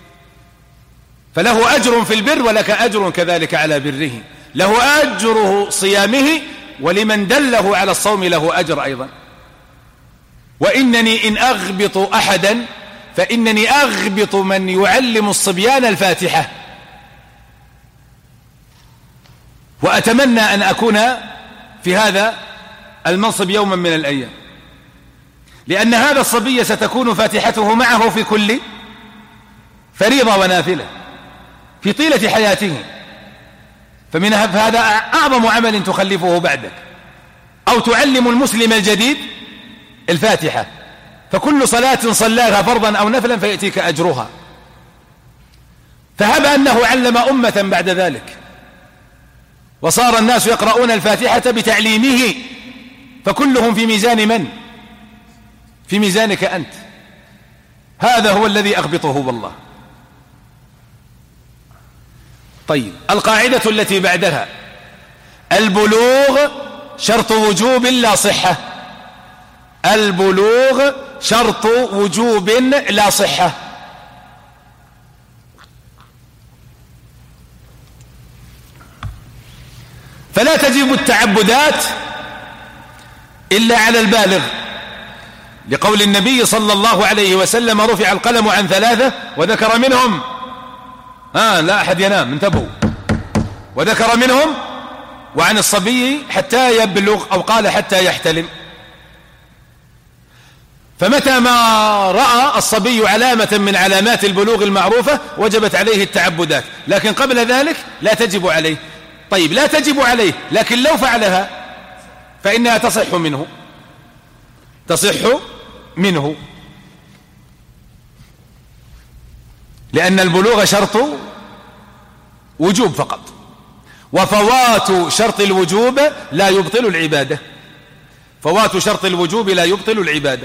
فله أجر في البر ولك أجر كذلك على بره. له أجره صيامه، ولمن دله على الصوم له أجر أيضا. وإنني إن أغبط أحدا فإنني أغبط من يعلم الصبيان الفاتحة. وأتمنى أن أكون في هذا المنصب يوما من الأيام، لأن هذا الصبي ستكون فاتحته معه في كل فريضة ونافلة في طيلة حياته، فمن هذا أعظم عمل تخلفه بعدك. أو تعلم المسلم الجديد الفاتحة، فكل صلاة صلاها فرضا أو نفلا فيأتيك أجرها. فهب أنه علم أمة بعد ذلك وصار الناس يقرؤون الفاتحة بتعليمه، فكلهم في ميزان من؟ في ميزانك أنت. هذا هو الذي أغبطه والله. طيب، القاعدة التي بعدها البلوغ شرط وجوب لا صحة. البلوغ شرط وجوب لا صحة. فلا تجب التعبدات إلا على البالغ، لقول النبي صلى الله عليه وسلم رفع القلم عن 3 وذكر منهم لا أحد ينام انتبهوا، وذكر منهم وعن الصبي حتى يبلغ، أو قال حتى يحتلم. فمتى ما رأى الصبي علامة من علامات البلوغ المعروفة وجبت عليه التعبدات، لكن قبل ذلك لا تجب عليه. طيب، لا تجب عليه، لكن لو فعلها فإنها تصح منه، لأن البلوغ شرط وجوب فقط، وفوات شرط الوجوب لا يبطل العبادة. فوات شرط الوجوب لا يبطل العبادة.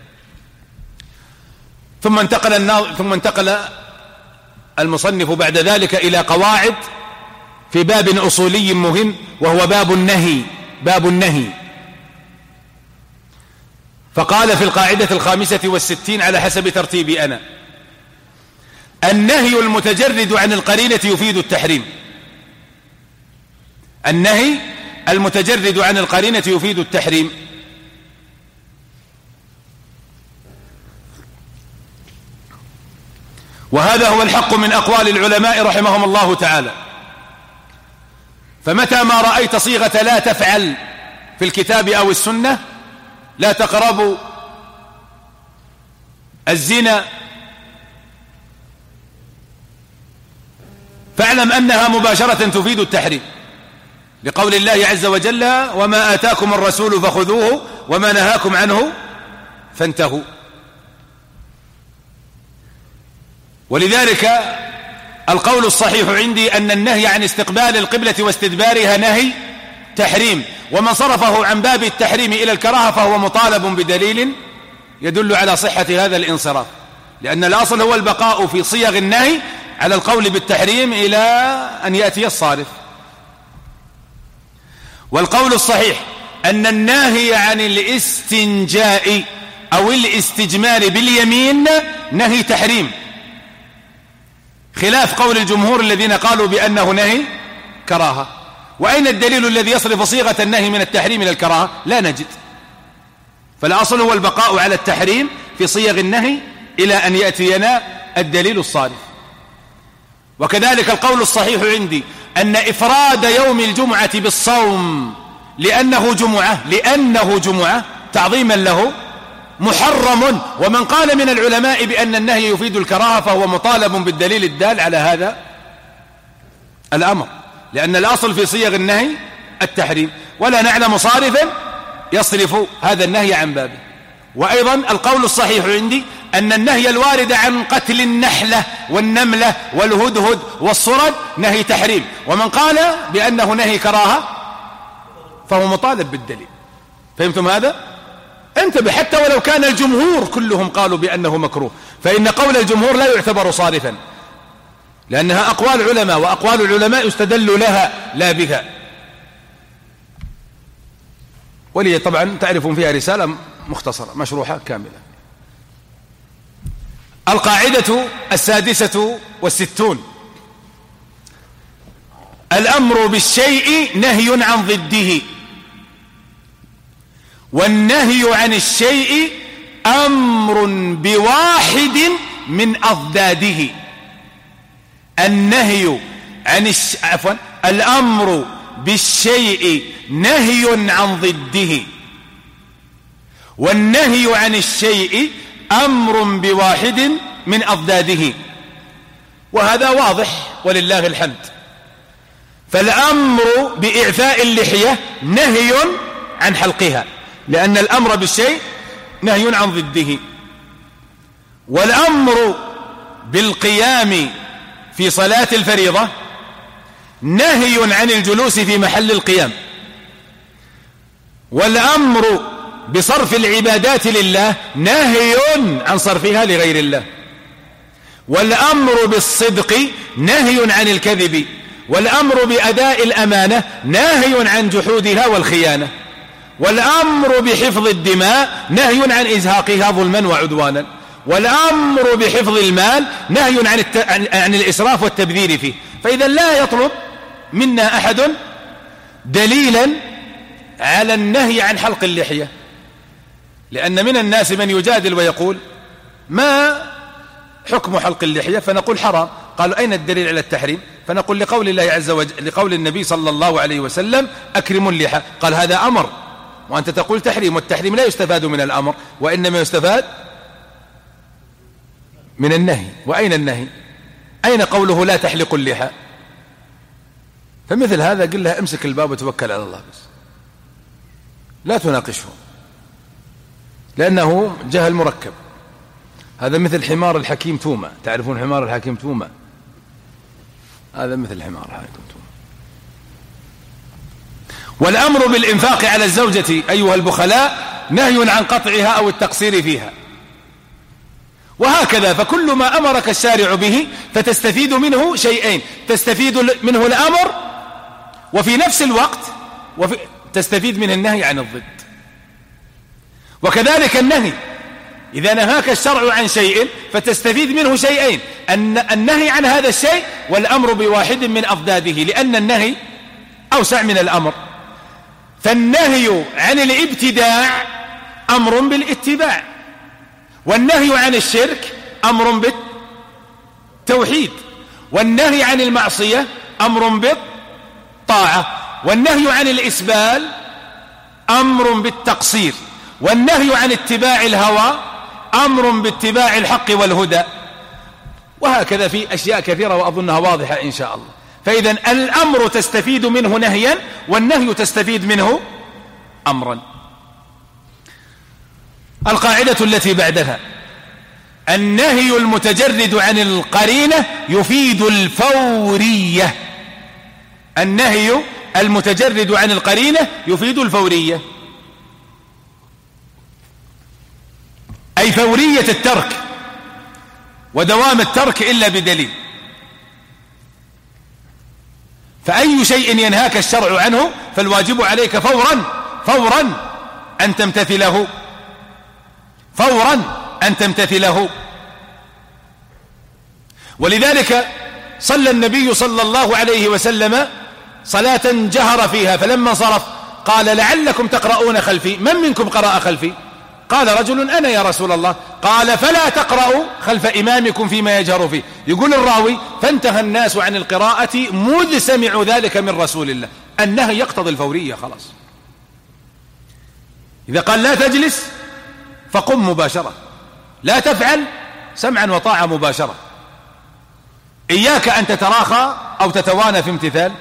ثم انتقل المصنف بعد ذلك إلى قواعد في باب أصولي مهم، وهو باب النهي. فقال في القاعدة 65 على حسب ترتيبي أنا: النهي المتجرد عن القرينة يفيد التحريم. النهي المتجرد عن القرينة يفيد التحريم. وهذا هو الحق من أقوال العلماء رحمهم الله تعالى. فمتى ما رأيت صيغة لا تفعل في الكتاب أو السنة، لا تقربوا الزنا، فاعلم أنها مباشرة تفيد التحريم، لقول الله عز وجل: وما آتاكم الرسول فخذوه وما نهاكم عنه فانتهوا. ولذلك القول الصحيح عندي أن النهي عن استقبال القبلة واستدبارها نهي تحريم، ومن صرفه عن باب التحريم إلى الكراهة فهو مطالب بدليل يدل على صحة هذا الانصراف، لأن الأصل هو البقاء في صيغ النهي على القول بالتحريم إلى أن يأتي الصارف. والقول الصحيح أن الناهي عن الاستنجاء أو الاستجمار باليمين نهي تحريم، خلاف قول الجمهور الذين قالوا بأنه نهي كراهة. وأين الدليل الذي يصرف صيغة النهي من التحريم إلى الكراهة؟ لا نجد. فالأصل هو البقاء على التحريم في صيغ النهي إلى أن يأتينا الدليل الصارف. وكذلك القول الصحيح عندي أن إفراد يوم الجمعة بالصوم لأنه جمعة تعظيما له محرم. ومن قال من العلماء بأن النهي يفيد الكراهة فهو مطالب بالدليل الدال على هذا الأمر، لأن الأصل في صيغ النهي التحريم، ولا نعلم صارفا يصرف هذا النهي عن بابه. وأيضا القول الصحيح عندي أن النهي الوارد عن قتل النحلة والنملة والهدهد والصرد نهي تحريم، ومن قال بأنه نهي كراهة فهو مطالب بالدليل. فهمتم هذا؟ انتبه، حتى ولو كان الجمهور كلهم قالوا بأنه مكروه، فإن قول الجمهور لا يعتبر صارفا، لأنها أقوال علماء، وأقوال العلماء يستدل لها لا بها. ولي طبعا تعرفون فيها رسالة مختصرة مشروحة كاملة. القاعدة 66: الأمر بالشيء نهي عن ضده، والنهي عن الشيء أمر بواحد من أضداده. الأمر بالشيء نهي عن ضده، والنهي عن الشيء أمر بواحد من أضداده. وهذا واضح ولله الحمد. فالأمر بإعفاء اللحية نهي عن حلقها، لأن الأمر بالشيء نهي عن ضده. والأمر بالقيام في صلاة الفريضة نهي عن الجلوس في محل القيام. والأمر بصرف العبادات لله نهي عن صرفها لغير الله. والأمر بالصدق نهي عن الكذب. والأمر بأداء الأمانة نهي عن جحودها والخيانة. والأمر بحفظ الدماء نهي عن إزهاقها ظلما وعدوانا. والأمر بحفظ المال نهي عن الإسراف والتبذير فيه. فإذا لا يطلب منا أحد دليلا على النهي عن حلق اللحية، لأن من الناس من يجادل ويقول ما حكم حلق اللحية، فنقول حرام. قالوا أين الدليل على التحريم؟ فنقول لقول الله عز وجل، لقول النبي صلى الله عليه وسلم أكرموا اللحى، قال هذا أمر، وأنت تقول تحريم، والتحريم لا يستفاد من الأمر وإنما يستفاد من النهي. وأين النهي؟ أين قوله لا تحلقوا اللحى؟ فمثل هذا قل لها امسك الباب وتوكل على الله، بس لا تناقشه، لأنه جهل مركب. هذا مثل حمار الحكيم تومة. تعرفون حمار الحكيم تومة؟ هذا مثل حمار الحكيم تومة. والأمر بالإنفاق على الزوجة أيها البخلاء نهي عن قطعها أو التقصير فيها. وهكذا، فكل ما أمرك الشارع به فتستفيد منه شيئين: تستفيد منه الأمر، وفي نفس الوقت تستفيد منه النهي عن الضد. وكذلك النهي، إذا نهاك الشرع عن شيء فتستفيد منه شيئين: النهي عن هذا الشيء، والأمر بواحد من أضداده، لأن النهي أوسع من الأمر. فالنهي عن الابتداع أمر بالاتباع، والنهي عن الشرك أمر بالتوحيد، والنهي عن المعصية أمر بالطاعة، والنهي عن الإسبال أمر بالتقصير، والنهي عن اتباع الهوى أمر باتباع الحق والهدى. وهكذا في أشياء كثيرة وأظنها واضحة إن شاء الله. فإذا الأمر تستفيد منه نهيا، والنهي تستفيد منه أمرا. القاعدة التي بعدها: النهي المتجرد عن القرينة يفيد الفورية. النهي المتجرد عن القرينة يفيد الفورية، أي فورية الترك ودوام الترك إلا بدليل. فأي شيء ينهاك الشرع عنه فالواجب عليك فورا أن تمتثله، فورا أن تمتثله. ولذلك صلى النبي صلى الله عليه وسلم صلاة جهر فيها، فلما صرف قال لعلكم تقرؤون خلفي، من منكم قرأ خلفي؟ قال رجل أنا يا رسول الله. قال فلا تقرأوا خلف إمامكم فيما يجهر فيه. يقول الراوي فانتهى الناس عن القراءة مذ سمعوا ذلك من رسول الله. النهي يقتضي الفورية خلاص. إذا قال لا تجلس فقم مباشرة، لا تفعل سمعا وطاعة مباشرة. إياك أن تتراخى أو تتوانى في امتثال.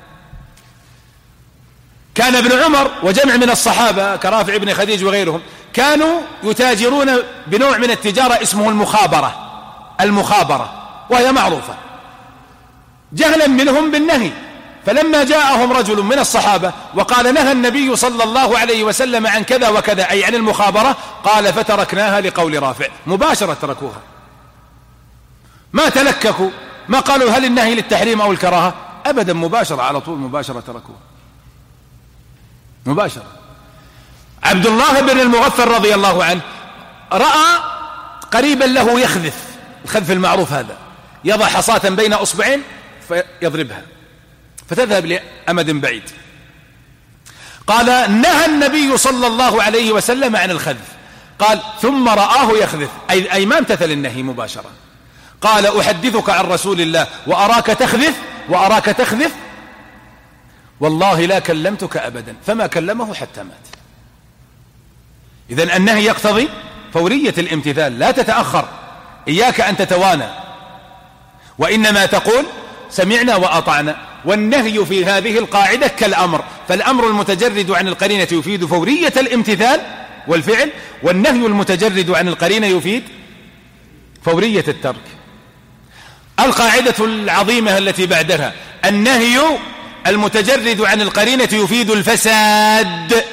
كان ابن عمر وجمع من الصحابة كرافع بن خديج وغيرهم كانوا يتاجرون بنوع من التجارة اسمه المخابرة، وهي معروفة، جهلا منهم بالنهي. فلما جاءهم رجل من الصحابة وقال نهى النبي صلى الله عليه وسلم عن كذا وكذا، أي عن المخابرة، قال فتركناها لقول رافع، مباشرة تركوها، ما تلككوا، ما قالوا هل النهي للتحريم أو الكراهة، أبدا، مباشرة على طول، مباشرة تركوها مباشرة. عبد الله بن المغفل رضي الله عنه رأى قريبا له يخذف، الخذف المعروف هذا، يضع حصاة بين أصبعين فيضربها فتذهب لأمد بعيد. قال نهى النبي صلى الله عليه وسلم عن الخذف. قال ثم رآه يخذف، أي ما امتثل النهي مباشرة. قال أحدثك عن رسول الله وأراك تخذف والله لا كلمتك أبدا، فما كلمه حتى مات. إذن النهي يقتضي فورية الامتثال، لا تتأخر، إياك أن تتوانى، وإنما تقول سمعنا وأطعنا. والنهي في هذه القاعدة كالأمر، فالأمر المتجرد عن القرينة يفيد فورية الامتثال والفعل، والنهي المتجرد عن القرينة يفيد فورية الترك. القاعدة العظيمة التي بعدها النهي المتجرد عن القرينة يفيد الفساد.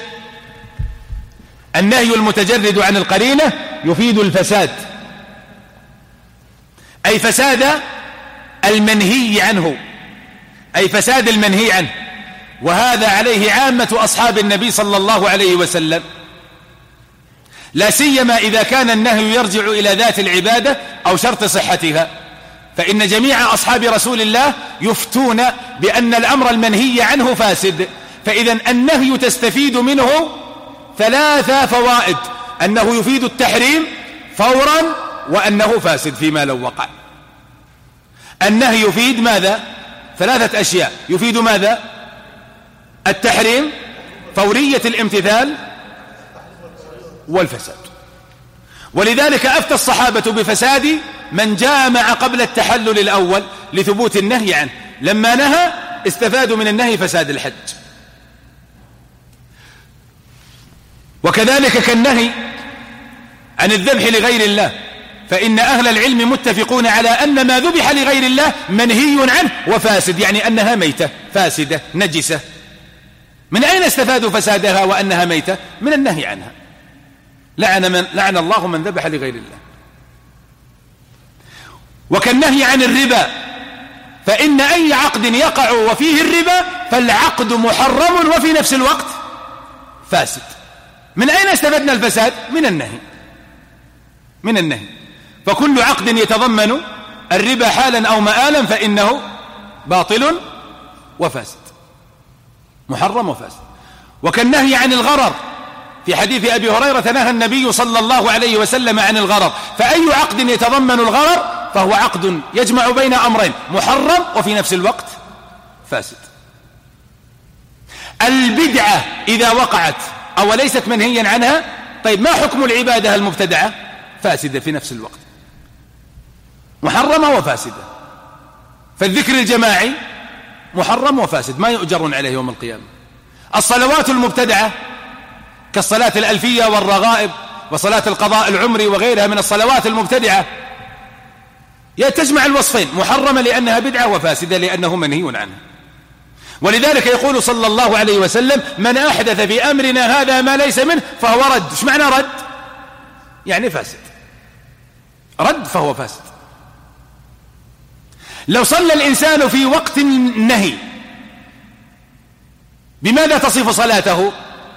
النهي المتجرد عن القرينة يفيد الفساد، أي فساد المنهي عنه، أي فساد المنهي عنه. وهذا عليه عامة أصحاب النبي صلى الله عليه وسلم، لا سيما إذا كان النهي يرجع إلى ذات العبادة أو شرط صحتها، فإن جميع أصحاب رسول الله يفتون بأن الأمر المنهي عنه فاسد. فإذا النهي تستفيد منه ثلاث فوائد: أنه يفيد التحريم فورا، وأنه فاسد فيما لو وقع. النهي يفيد ماذا؟ ثلاثة أشياء. يفيد ماذا؟ التحريم، فورية الامتثال، والفساد. ولذلك أفتى الصحابة بفساد من جامع قبل التحلل الأول لثبوت النهي عنه. لما نهى استفادوا من النهي فساد الحج. وكذلك كالنهي عن الذبح لغير الله، فإن أهل العلم متفقون على أن ما ذبح لغير الله منهي عنه وفاسد، يعني أنها ميتة فاسدة نجسة. من أين استفادوا فسادها وأنها ميتة؟ من النهي عنها. لعن الله من ذبح لغير الله. وكالنهي عن الربا، فإن أي عقد يقع وفيه الربا فالعقد محرم وفي نفس الوقت فاسد. من أين استفدنا الفساد؟ من النهي. فكل عقد يتضمن الربا حالا أو مآلا فإنه باطل وفاسد، محرم وفاسد. وكالنهي عن الغرر، في حديث أبي هريرة نهى النبي صلى الله عليه وسلم عن الغرر، فأي عقد يتضمن الغرر فهو عقد يجمع بين أمرين، محرم وفي نفس الوقت فاسد. البدعة إذا وقعت أو ليست منهيا عنها، طيب ما حكم العبادة المبتدعة؟ فاسدة في نفس الوقت، محرمة وفاسدة. فالذكر الجماعي محرم وفاسد، ما يؤجر عليه يوم القيامة. الصلوات المبتدعة كالصلاة الألفية والرغائب وصلاة القضاء العمري وغيرها من الصلوات المبتدعة تجمع الوصفين، محرمة لأنها بدعة وفاسدة لأنه منهي عنها. ولذلك يقول صلى الله عليه وسلم: من أحدث في أمرنا هذا ما ليس منه فهو رد. ايش معنى رد؟ يعني فاسد، رد فهو فاسد. لو صلى الإنسان في وقت النهي بماذا تصف صلاته؟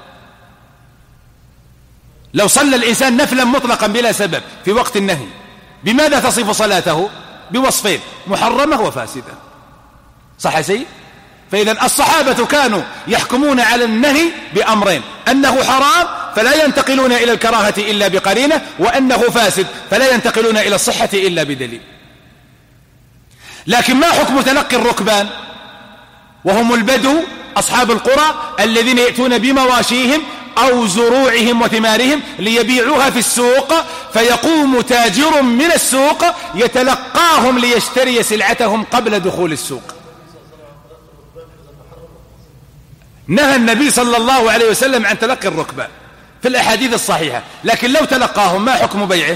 لو صلى الإنسان نفلا مطلقا بلا سبب في وقت النهي بماذا تصف صلاته؟ بوصفين: محرمة وفاسدة. صح يا سيد؟ فإذا الصحابة كانوا يحكمون على النهي بأمرين: أنه حرام فلا ينتقلون إلى الكراهة إلا بقرينة، وأنه فاسد فلا ينتقلون إلى الصحة إلا بدليل. لكن ما حكم تلقي الركبان وهم البدو أصحاب القرى الذين يأتون بمواشيهم أو زروعهم وثمارهم ليبيعوها في السوق، فيقوم تاجر من السوق يتلقاهم ليشتري سلعتهم قبل دخول السوق؟ نهى النبي صلى الله عليه وسلم عن تلقي الركبان في الأحاديث الصحيحة، لكن لو تلقاهم ما حكم بيعه؟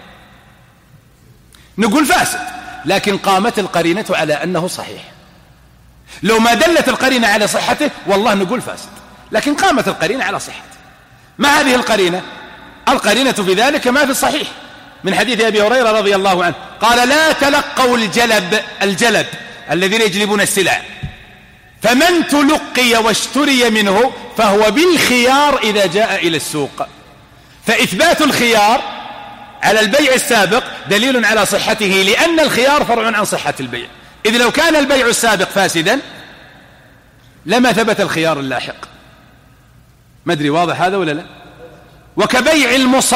نقول فاسد، لكن قامت القرينة على أنه صحيح. لو ما دلت القرينة على صحته والله نقول فاسد، لكن قامت القرينة على صحته. ما هذه القرينة؟ القرينة في ذلك ما في الصحيح من حديث أبي هريرة رضي الله عنه قال: لا تلقوا الجلب الذين يجلبون السلع، فمن تلقي واشتري منه فهو بالخيار إذا جاء إلى السوق. فإثبات الخيار على البيع السابق دليل على صحته، لأن الخيار فرع عن صحة البيع. إذ لو كان البيع السابق فاسدا لما ثبت الخيار اللاحق. ما أدري واضح هذا ولا لا؟ وكبيع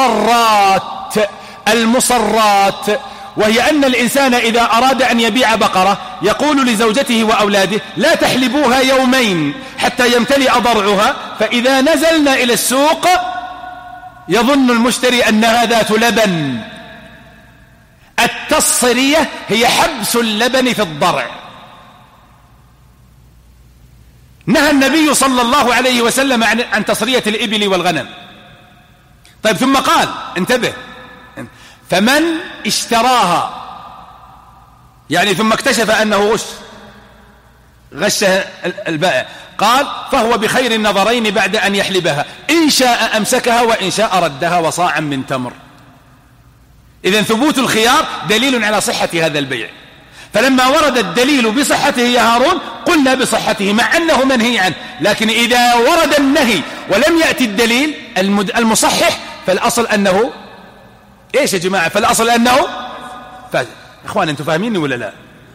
المصرات، وهي أن الإنسان إذا أراد أن يبيع بقرة يقول لزوجته وأولاده: لا تحلبوها يومين حتى يمتلئ ضرعها، فإذا نزلنا إلى السوق يظن المشتري أنها ذات لبن. التصرية هي حبس اللبن في الضرع. نهى النبي صلى الله عليه وسلم عن تصرية الإبل والغنم. طيب، ثم قال: انتبه، فمن اشتراها، يعني ثم اكتشف أنه غش البائع، قال: فهو بخير النظرين بعد أن يحلبها، إن شاء أمسكها وإن شاء ردها وصاعا من تمر. إذن ثبوت الخيار دليل على صحة هذا البيع. فلما ورد الدليل بصحته يا هارون قلنا بصحته مع أنه منهي عنه، لكن إذا ورد النهي ولم يأتي الدليل المصحح فالأصل أنه إيش يا جماعة؟ فالأصل أنه فاسد. إخوان أنتم فاهميني ولا لا؟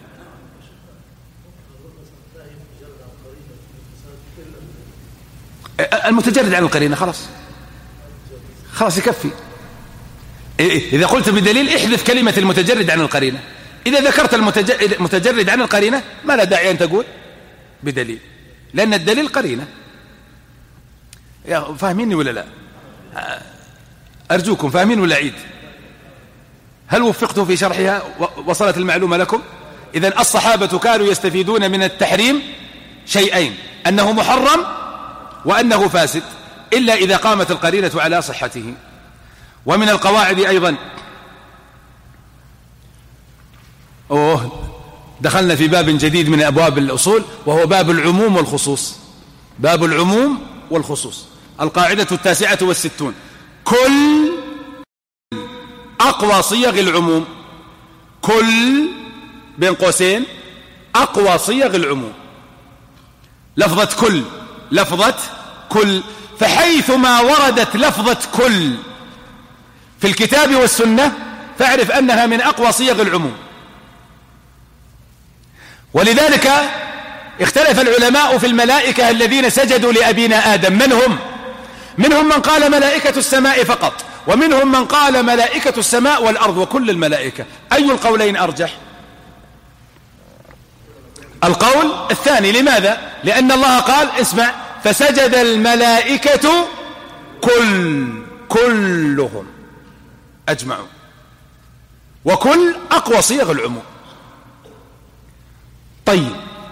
المتجرد عن القرينة خلاص يكفي. إذا قلت بدليل احذف كلمة المتجرد عن القرينة. إذا ذكرت المتجرد عن القرينة ما لا داعي أن تقول بدليل، لأن الدليل قرينة. فاهميني ولا لا؟ أرجوكم فاهمين ولا عيد؟ هل وفقتوا في شرحها؟ وصلت المعلومة لكم؟ إذن الصحابة كانوا يستفيدون من التحريم شيئين: أنه محرم وأنه فاسد، إلا إذا قامت القرينة على صحته. ومن القواعد أيضا دخلنا في باب جديد من أبواب الأصول، وهو باب العموم والخصوص. باب العموم والخصوص. القاعدة 69: كل أقوى صيغ العموم، كل بين قوسين أقوى صيغ العموم. لفظة كل، فحيثما وردت لفظة كل في الكتاب والسنة فاعرف أنها من أقوى صيغ العموم. ولذلك اختلف العلماء في الملائكة الذين سجدوا لأبينا آدم. من هم؟ منهم من قال ملائكة السماء فقط، ومنهم من قال ملائكة السماء والأرض وكل الملائكة. أي القولين أرجح؟ القول الثاني. لماذا؟ لأن الله قال اسمع: فسجد الملائكة كلهم أجمعوا. وكل أقوى صيغ العموم. طيب،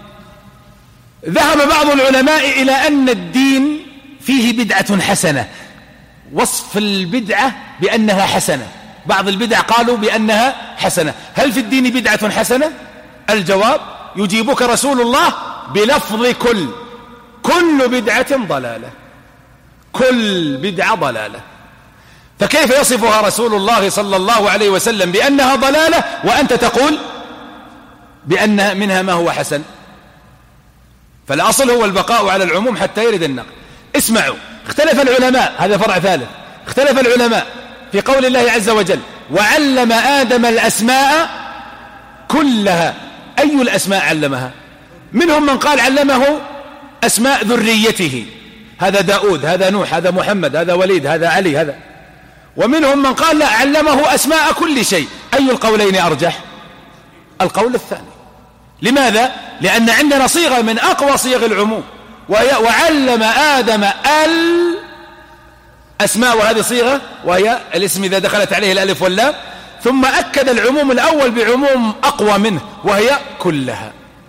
ذهب بعض العلماء إلى أن الدين فيه بدعة حسنة، وصف البدعة بأنها حسنة. بعض البدع قالوا بأنها حسنة. هل في الدين بدعة حسنة؟ الجواب: يجيبك رسول الله بلفظ كل بدعة ضلالة، كل بدعة ضلالة. فكيف يصفها رسول الله صلى الله عليه وسلم بأنها ضلالة وأنت تقول بأن منها ما هو حسن؟ فالأصل هو البقاء على العموم حتى يرد النقل. اسمعوا، اختلف العلماء، هذا فرع ثالث، اختلف العلماء في قول الله عز وجل وعلم آدم الأسماء كلها. أي الأسماء علمها؟ منهم من قال علمه أسماء ذريته، هذا داود، هذا نوح، هذا محمد، هذا وليد، هذا علي، هذا. ومنهم من قال لا، علمه أسماء كل شيء. أي القولين أرجح؟ القول الثاني. لماذا؟ لأن عندنا صيغة من أقوى صيغ العموم، وهي وعلم آدم الأسماء، وهذه صيغة وهي الاسم إذا دخلت عليه الألف واللام، ثم أكد العموم الأول بعموم أقوى منه وهي كلها.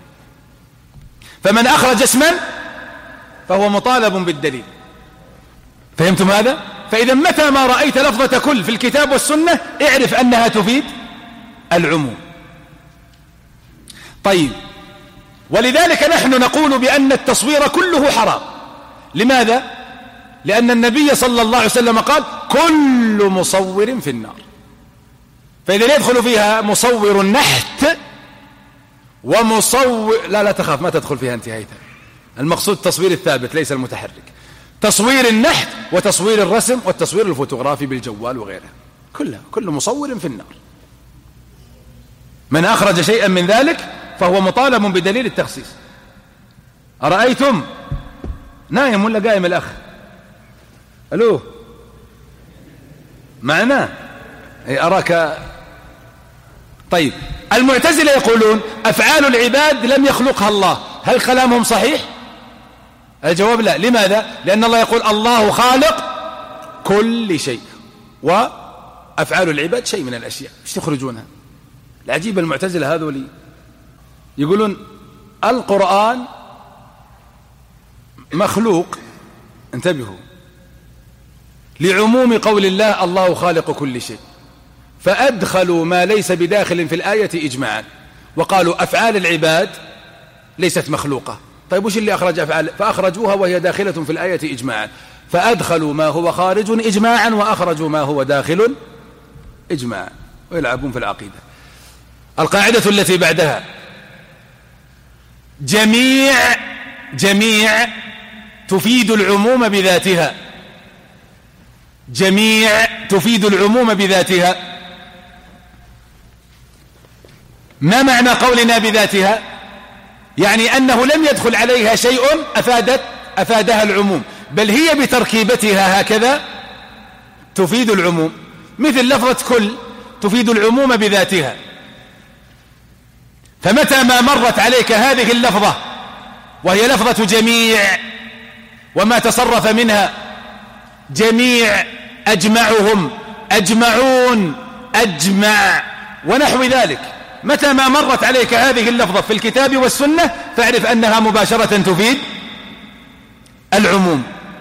فمن أخرج اسما فهو مطالب بالدليل. فهمتم هذا؟ فإذا متى ما رأيت لفظة كل في الكتاب والسنة اعرف أنها تفيد العموم. طيب، ولذلك نحن نقول بأن التصوير كله حرام. لماذا؟ لأن النبي صلى الله عليه وسلم قال كل مصور في النار. فإذا يدخل فيها مصور النحت ومصور لا تخاف، ما تدخل فيها انت هيثم. المقصود التصوير الثابت ليس المتحرك. تصوير النحت وتصوير الرسم والتصوير الفوتوغرافي بالجوال وغيره، كل مصور في النار. من أخرج شيئا من ذلك فهو مطالب بدليل التخصيص. أرأيتم؟ نايم ولا قائم الأخ؟ ألو معنا؟ أراك. طيب، المعتزلة يقولون أفعال العباد لم يخلقها الله، هل كلامهم صحيح؟ الجواب لا. لماذا؟ لأن الله يقول الله خالق كل شيء، وأفعال العباد شيء من الأشياء. ايش تخرجونها؟ العجيب المعتزلة هذولي يقولون القرآن مخلوق، انتبهوا، لعموم قول الله الله خالق كل شيء، فأدخلوا ما ليس بداخل في الآية إجماعا، وقالوا أفعال العباد ليست مخلوقة. طيب وش اللي أخرج أفعال؟ فأخرجوها وهي داخلة في الآية إجماعا، فأدخلوا ما هو خارج إجماعا وأخرجوا ما هو داخل إجماعا، ويلعبون في العقيدة. القاعدة التي بعدها جميع تفيد العموم بذاتها. جميع تفيد العموم بذاتها. ما معنى قولنا بذاتها؟ يعني أنه لم يدخل عليها شيء أفادها العموم، بل هي بتركيبتها هكذا تفيد العموم. مثل لفظة كل تفيد العموم بذاتها. فمتى ما مرت عليك هذه اللفظة وهي لفظة جميع وما تصرف منها جميع، أجمعهم، أجمعون، أجمع ونحو ذلك، متى ما مرت عليك هذه اللفظة في الكتاب والسنة فاعرف أنها مباشرة تفيد العموم.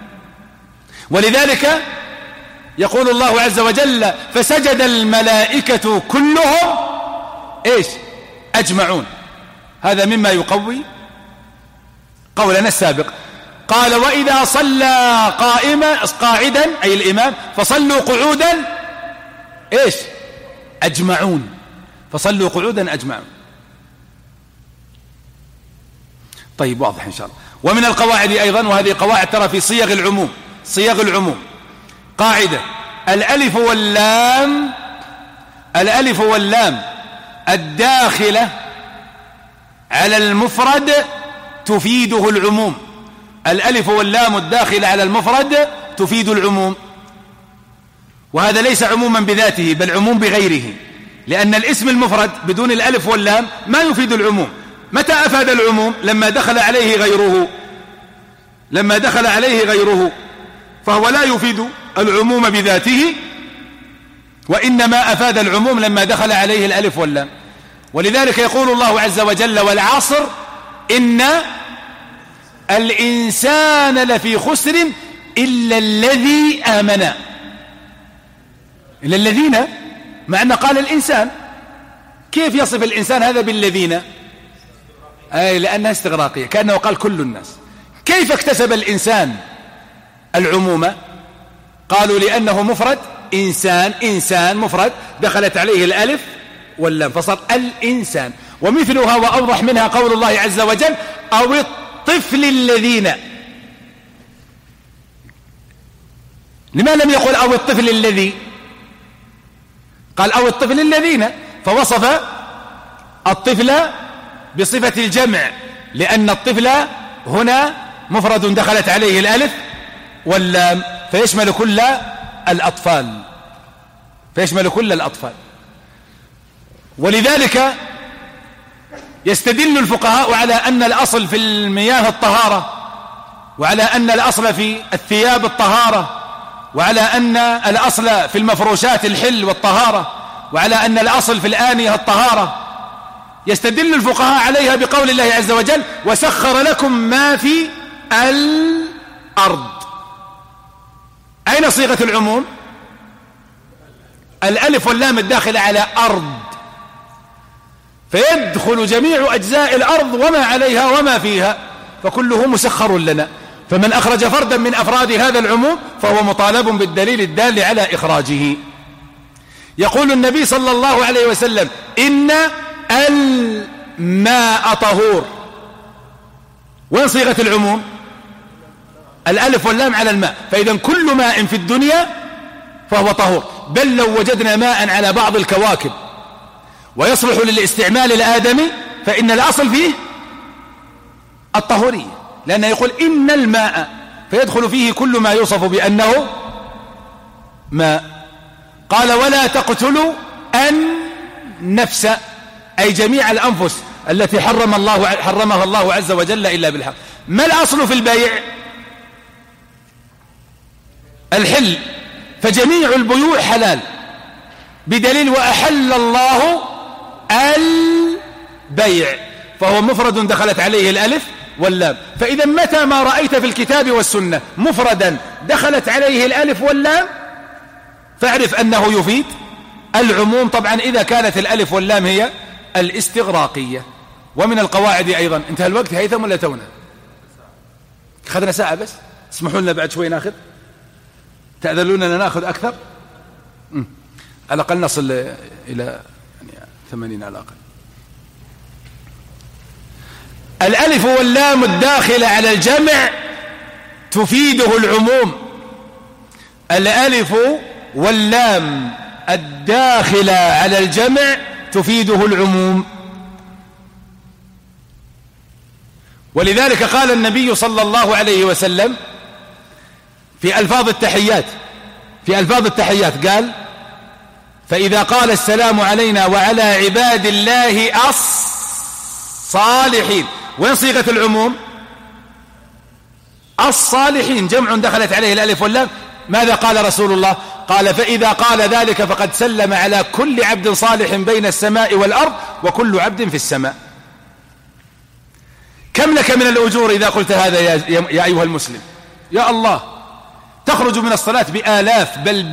ولذلك يقول الله عز وجل فسجد الملائكة كلهم إيش؟ أجمعون. هذا مما يقوي قولنا السابق. قال وإذا صلى قاعدا أي الإمام فصلوا قعودا إيش؟ أجمعون. فصلوا قعودا أجمعون. طيب واضح إن شاء الله. ومن القواعد أيضا، وهذه قواعد ترى في صيغ العموم، قاعدة الألف واللام الداخلة على المفرد تفيده العموم. الألف واللام الداخلة على المفرد تفيد العموم، وهذا ليس عموما بذاته بل عموم بغيره، لأن الاسم المفرد بدون الألف واللام ما يفيد العموم. متى أفاد العموم؟ لما دخل عليه غيره، فهو لا يفيد العموم بذاته، وإنما أفاد العموم لما دخل عليه الألف واللام. ولذلك يقول الله عز وجل والعصر إن الإنسان لفي خسر إلا الذي آمن. إلا الذين، مع أن قال الإنسان، كيف يصف الإنسان هذا بالذين؟ لأنها استغراقية، كأنه قال كل الناس. كيف اكتسب الإنسان العموم؟ قالوا لأنه مفرد، إنسان مفرد دخلت عليه الألف واللام فصار الإنسان. ومثلها وأوضح منها قول الله عز وجل أو الطفل الذين. لما لم يقل أو الطفل الذي؟ قال أو الطفل الذين، فوصف الطفل بصفة الجمع، لأن الطفل هنا مفرد دخلت عليه الألف واللام، فيشمل كل الأطفال، فيشمل كل الأطفال. ولذلك يستدل الفقهاء على أن الأصل في المياه الطهارة، وعلى أن الأصل في الثياب الطهارة، وعلى أن الأصل في المفروشات الحل والطهارة، وعلى أن الأصل في الآنية الطهارة. يستدل الفقهاء عليها بقول الله عز وجل: وسخر لكم ما في الأرض. أين صيغة العموم؟ الألف واللام الداخل على أرض، فيدخل جميع أجزاء الأرض وما عليها وما فيها، فكله مسخر لنا. فمن أخرج فردا من أفراد هذا العموم فهو مطالب بالدليل الدال على إخراجه. يقول النبي صلى الله عليه وسلم: إن الماء طهور. وين صيغة العموم؟ الألف واللام على الماء، فإذا كل ماء في الدنيا فهو طهور. بل لو وجدنا ماء على بعض الكواكب ويصلح للاستعمال الآدمي فإن الأصل فيه الطهورية، لأنه يقول إن الماء، فيدخل فيه كل ما يوصف بأنه ماء. قال: ولا تقتلوا النفس، أي جميع الأنفس التي حرمها الله عز وجل إلا بالحق. ما الأصل في البيع؟ الحل، فجميع البيوع حلال بدليل وأحل الله البيع، فهو مفرد دخلت عليه الألف واللام. فإذا متى ما رأيت في الكتاب والسنة مفردا دخلت عليه الألف واللام فاعرف أنه يفيد العموم، طبعا إذا كانت الألف واللام هي الاستغراقية. ومن القواعد أيضا، انتهى الوقت هيثم ولا تونا؟ أخذنا ساعة بس، اسمحوا لنا بعد شوي ناخذ، تأذلون لنا ناخذ أكثر، على الأقل نصل إلى 80 على الأقل. الألف واللام الداخلة على الجمع تفيده العموم. الألف واللام الداخلة على الجمع تفيده العموم. ولذلك قال النبي صلى الله عليه وسلم في ألفاظ التحيات قال: فإذا قال السلام علينا وعلى عباد الله الصالحين. وين صيغة العموم؟ الصالحين، جمع دخلت عليه الألف واللام. ماذا قال رسول الله؟ قال: فإذا قال ذلك فقد سلم على كل عبد صالح بين السماء والأرض وكل عبد في السماء. كم لك من الأجور إذا قلت هذا يا أيها المسلم؟ يا الله، تخرج من الصلاة بآلاف بل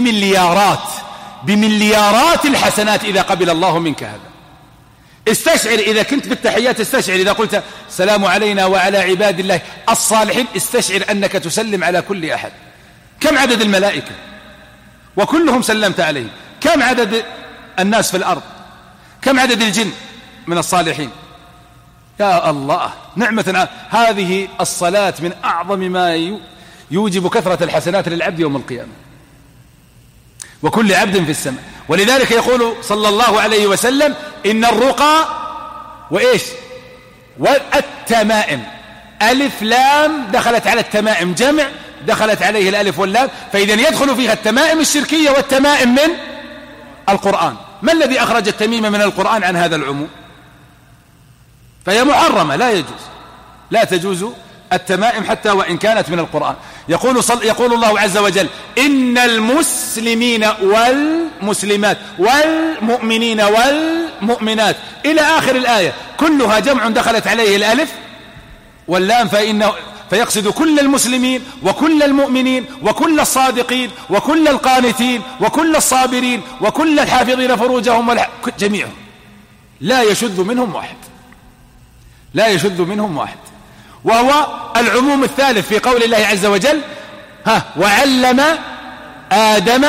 بمليارات الحسنات إذا قبل الله منك هذا. استشعر إذا كنت بالتحيات، استشعر إذا قلت السلام علينا وعلى عباد الله الصالحين، استشعر أنك تسلم على كل أحد. كم عدد الملائكة وكلهم سلمت عليهم؟ كم عدد الناس في الأرض؟ كم عدد الجن من الصالحين؟ يا الله، نعمة. هذه الصلاة من أعظم ما يوجب كثرة الحسنات للعبد يوم القيامة، وكل عبد في السماء. ولذلك يقول صلى الله عليه وسلم: إن الرقى وإيش والتمائم، ألف لام دخلت على التمائم، جمع دخلت عليه الألف واللام، فإذا يدخل فيها التمائم الشركية والتمائم من القرآن. ما الذي أخرج التميمة من القرآن عن هذا العموم؟ فهي محرمة، لا تجوز التمائم حتى وإن كانت من القرآن. يقول الله عز وجل: إن المسلمين والمسلمات والمؤمنين والمؤمنات إلى آخر الآية، كلها جمع دخلت عليه الألف واللام، فيقصد كل المسلمين وكل المؤمنين وكل الصادقين وكل القانتين وكل الصابرين وكل الحافظين فروجهم جميعهم، لا يشذ منهم واحد. وهو العموم الثالث في قول الله عز وجل: وعلم آدم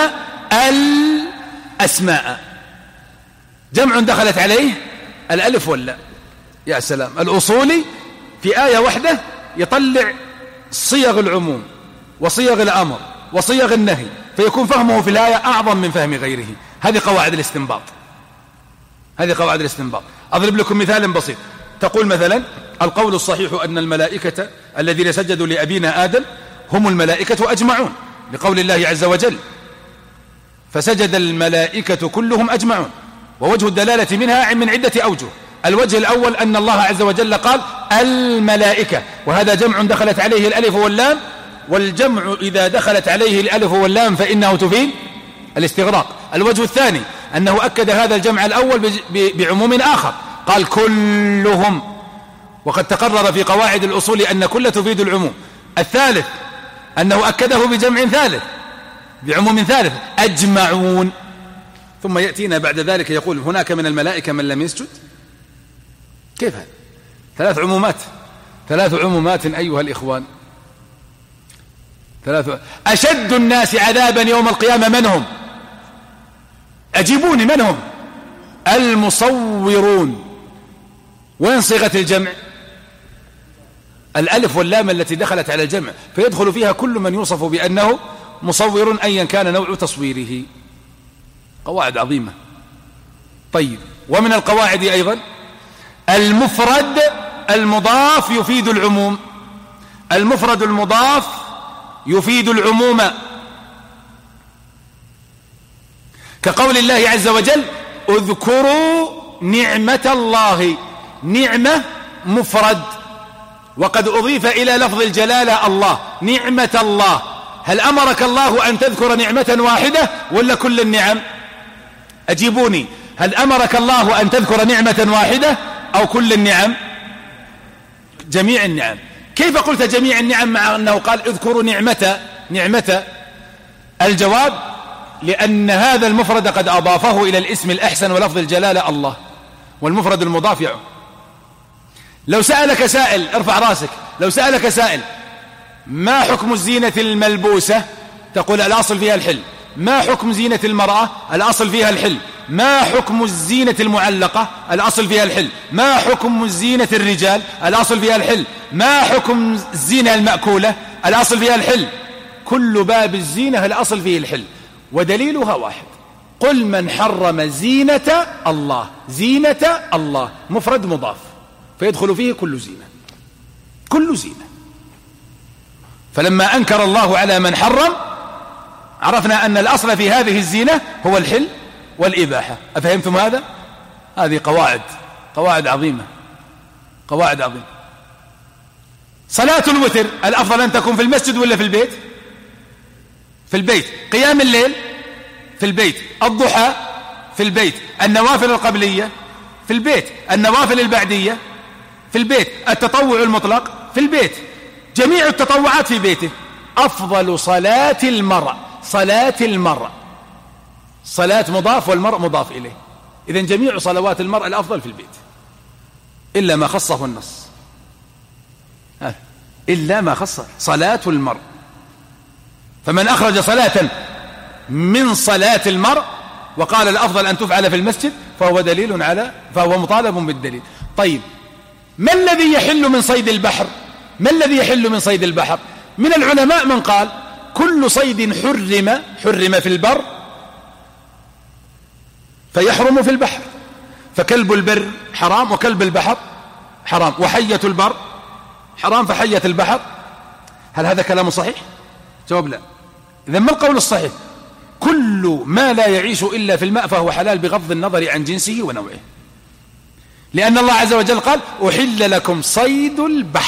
الأسماء، جمع دخلت عليه الألف واللام. يا سلام، الأصولي في آية واحدة يطلع صيغ العموم وصيغ الأمر وصيغ النهي، فيكون فهمه في الآية أعظم من فهم غيره. هذه قواعد الاستنباط. أضرب لكم مثال بسيط. تقول مثلا: القول الصحيح أن الملائكة الذين سجدوا لأبينا آدم هم الملائكة أجمعون، لقول الله عز وجل: فسجد الملائكة كلهم أجمعون. ووجه الدلالة منها من عدة أوجه. الوجه الأول أن الله عز وجل قال الملائكة، وهذا جمع دخلت عليه الألف واللام، والجمع إذا دخلت عليه الألف واللام فإنه تفيد الاستغراق. الوجه الثاني أنه أكد هذا الجمع الأول بعموم آخر، قال كلهم، وقد تقرر في قواعد الأصول أن كل تفيد العموم. الثالث أنه أكده بجمع ثالث بعموم ثالث، أجمعون. ثم يأتينا بعد ذلك يقول: هناك من الملائكة من لم يسجد. كيف هذا؟ ثلاث عمومات أيها الإخوان. أشد الناس عذابا يوم القيامة من هم؟ أجيبوني، من هم؟ المصورون. وين صيغة الجمع؟ الألف واللام التي دخلت على الجمع، فيدخل فيها كل من يوصف بأنه مصور أيا كان نوع تصويره. قواعد عظيمة. طيب، ومن القواعد أيضا المفرد المضاف يفيد العموم. المفرد المضاف يفيد العموم، كقول الله عز وجل: اذكروا نعمة الله. نعمة مفرد، وقد أضيف إلى لفظ الجلالة الله، نعمة الله. هل أمرك الله أن تذكر نعمة واحدة ولا كل النعم؟ أجيبوني، هل أمرك الله أن تذكر نعمة واحدة أو كل النعم؟ جميع النعم. كيف قلت جميع النعم مع أنه قال اذكروا نعمة؟ الجواب: لأن هذا المفرد قد أضافه إلى الاسم الأحسن ولفظ الجلالة الله، والمفرد المضاف يعم. لو سألك سائل، ارفع راسك، لو سألك سائل: ما حكم الزينة الملبوسة؟ تقول الأصل فيها الحل. ما حكم زينة المرأة؟ الأصل فيها الحل. ما حكم الزينة المعلقة؟ الأصل فيها الحل. ما حكم زينة الرجال؟ الأصل فيها الحل. ما حكم الزينة المأكولة؟ الأصل فيها الحل. كل باب الزينة الأصل فيه الحل، ودليلها واحد: قل من حرم زينة الله. زينة الله مفرد مضاف، فيدخل فيه كل زينة. فلما أنكر الله على من حرم، عرفنا أن الأصل في هذه الزينة هو الحل والإباحة. أفهمتم هذا؟ هذه قواعد عظيمة. صلاة الوتر الأفضل أن تكون في المسجد ولا في البيت؟ في البيت. قيام الليل في البيت. الضحى في البيت. النوافل القبلية في البيت. النوافل البعدية في البيت. التطوع المطلق في البيت. جميع التطوعات في بيته. أفضل صلاة المرء صلاة مضاف والمرء مضاف إليه. إذن جميع صلوات المرء الأفضل في البيت، إلا ما خصه النص، إلا ما خصه صلاة المرء. فمن أخرج صلاة من صلاة المرء وقال الأفضل أن تفعل في المسجد فهو مطالب بالدليل. طيب، ما الذي يحل من صيد البحر؟ من العلماء من قال كل صيد حرم في البر فيحرم في البحر، فكلب البر حرام وكلب البحر حرام، وحية البر حرام فحية البحر. هل هذا كلام صحيح؟ جواب لا. إذن ما القول الصحيح؟ كل ما لا يعيش إلا في الماء فهو حلال بغض النظر عن جنسه ونوعه، لأن الله عز وجل قال أحل لكم صيد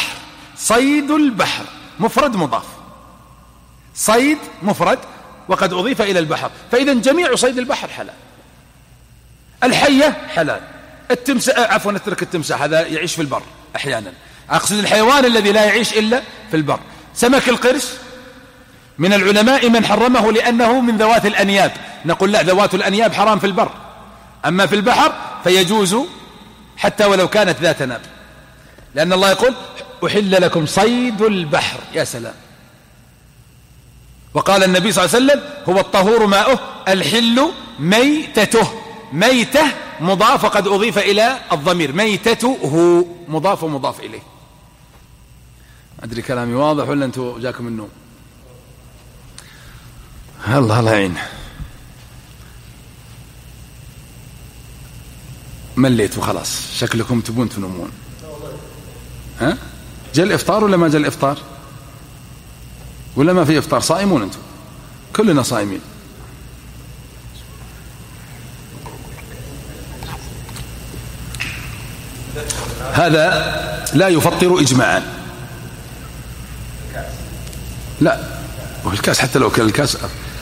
البحر مفرد مضاف، صيد مفرد وقد أضيف إلى البحر، فإذا جميع صيد البحر حلال. الحية حلال، اترك التمساح، هذا يعيش في البر أحيانا، أقصد الحيوان الذي لا يعيش إلا في البر. سمك القرش من العلماء من حرمه لأنه من ذوات الأنياب، نقول لا، ذوات الأنياب حرام في البر، أما في البحر فيجوز حتى ولو كانت ذات ناب، لأن الله يقول أحل لكم صيد البحر. يا سلام. وقال النبي صلى الله عليه وسلم هو الطهور ماؤه الحل ميتته. ميتة مضاف وقد أضيف إلى الضمير، ميتته مضاف ومضاف إليه. أدري كلامي واضح ولا أنتوا جاكم النوم؟ الله يعين. مليت وخلاص، شكلكم تبون تنومون. ها؟ جاء الإفطار ولا ما جاء الإفطار؟ ولا ما في إفطار؟ صائمون أنتم؟ كلنا صائمين. هذا لا يفطر إجماعا. لا، والكاس حتى لو كان الكاس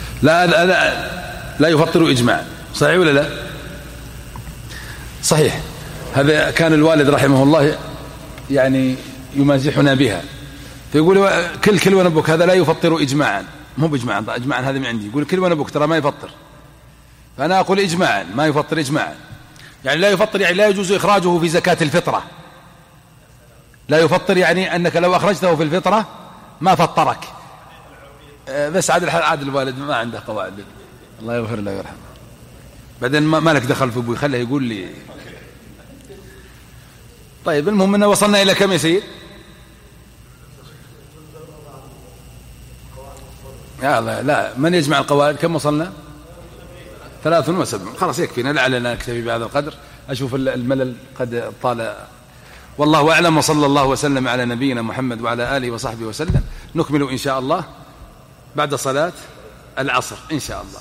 لا يفطر إجماعا. صحيح ولا لا؟ صحيح. هذا كان الوالد رحمه الله يعني يمازحنا بها، فيقول كل ونبك هذا لا يفطر إجماعا. مو بإجماعا، إجماعا هذا من عندي. يقول كل ونبك ترى ما يفطر، فأنا أقول إجماعا ما يفطر إجماعا. يعني لا يفطر يعني لا يجوز إخراجه في زكاة الفطرة. لا يفطر يعني أنك لو أخرجته في الفطرة ما فطرك. بس عاد الوالد ما عنده قواعد، الله يغفر له ويرحمه. بعدين ما لك دخل في أبوي، خله يقول لي. طيب المهم أنه وصلنا إلى كم يا سيد؟ يا الله، لا من يجمع القواعد كم وصلنا؟ 73. خلاص يكفينا، لعلنا نكتفي بهذا القدر. أشوف الملل قد طال. والله أعلم، وصلى الله وسلم على نبينا محمد وعلى آله وصحبه وسلم. نكمل إن شاء الله بعد صلاة العصر إن شاء الله.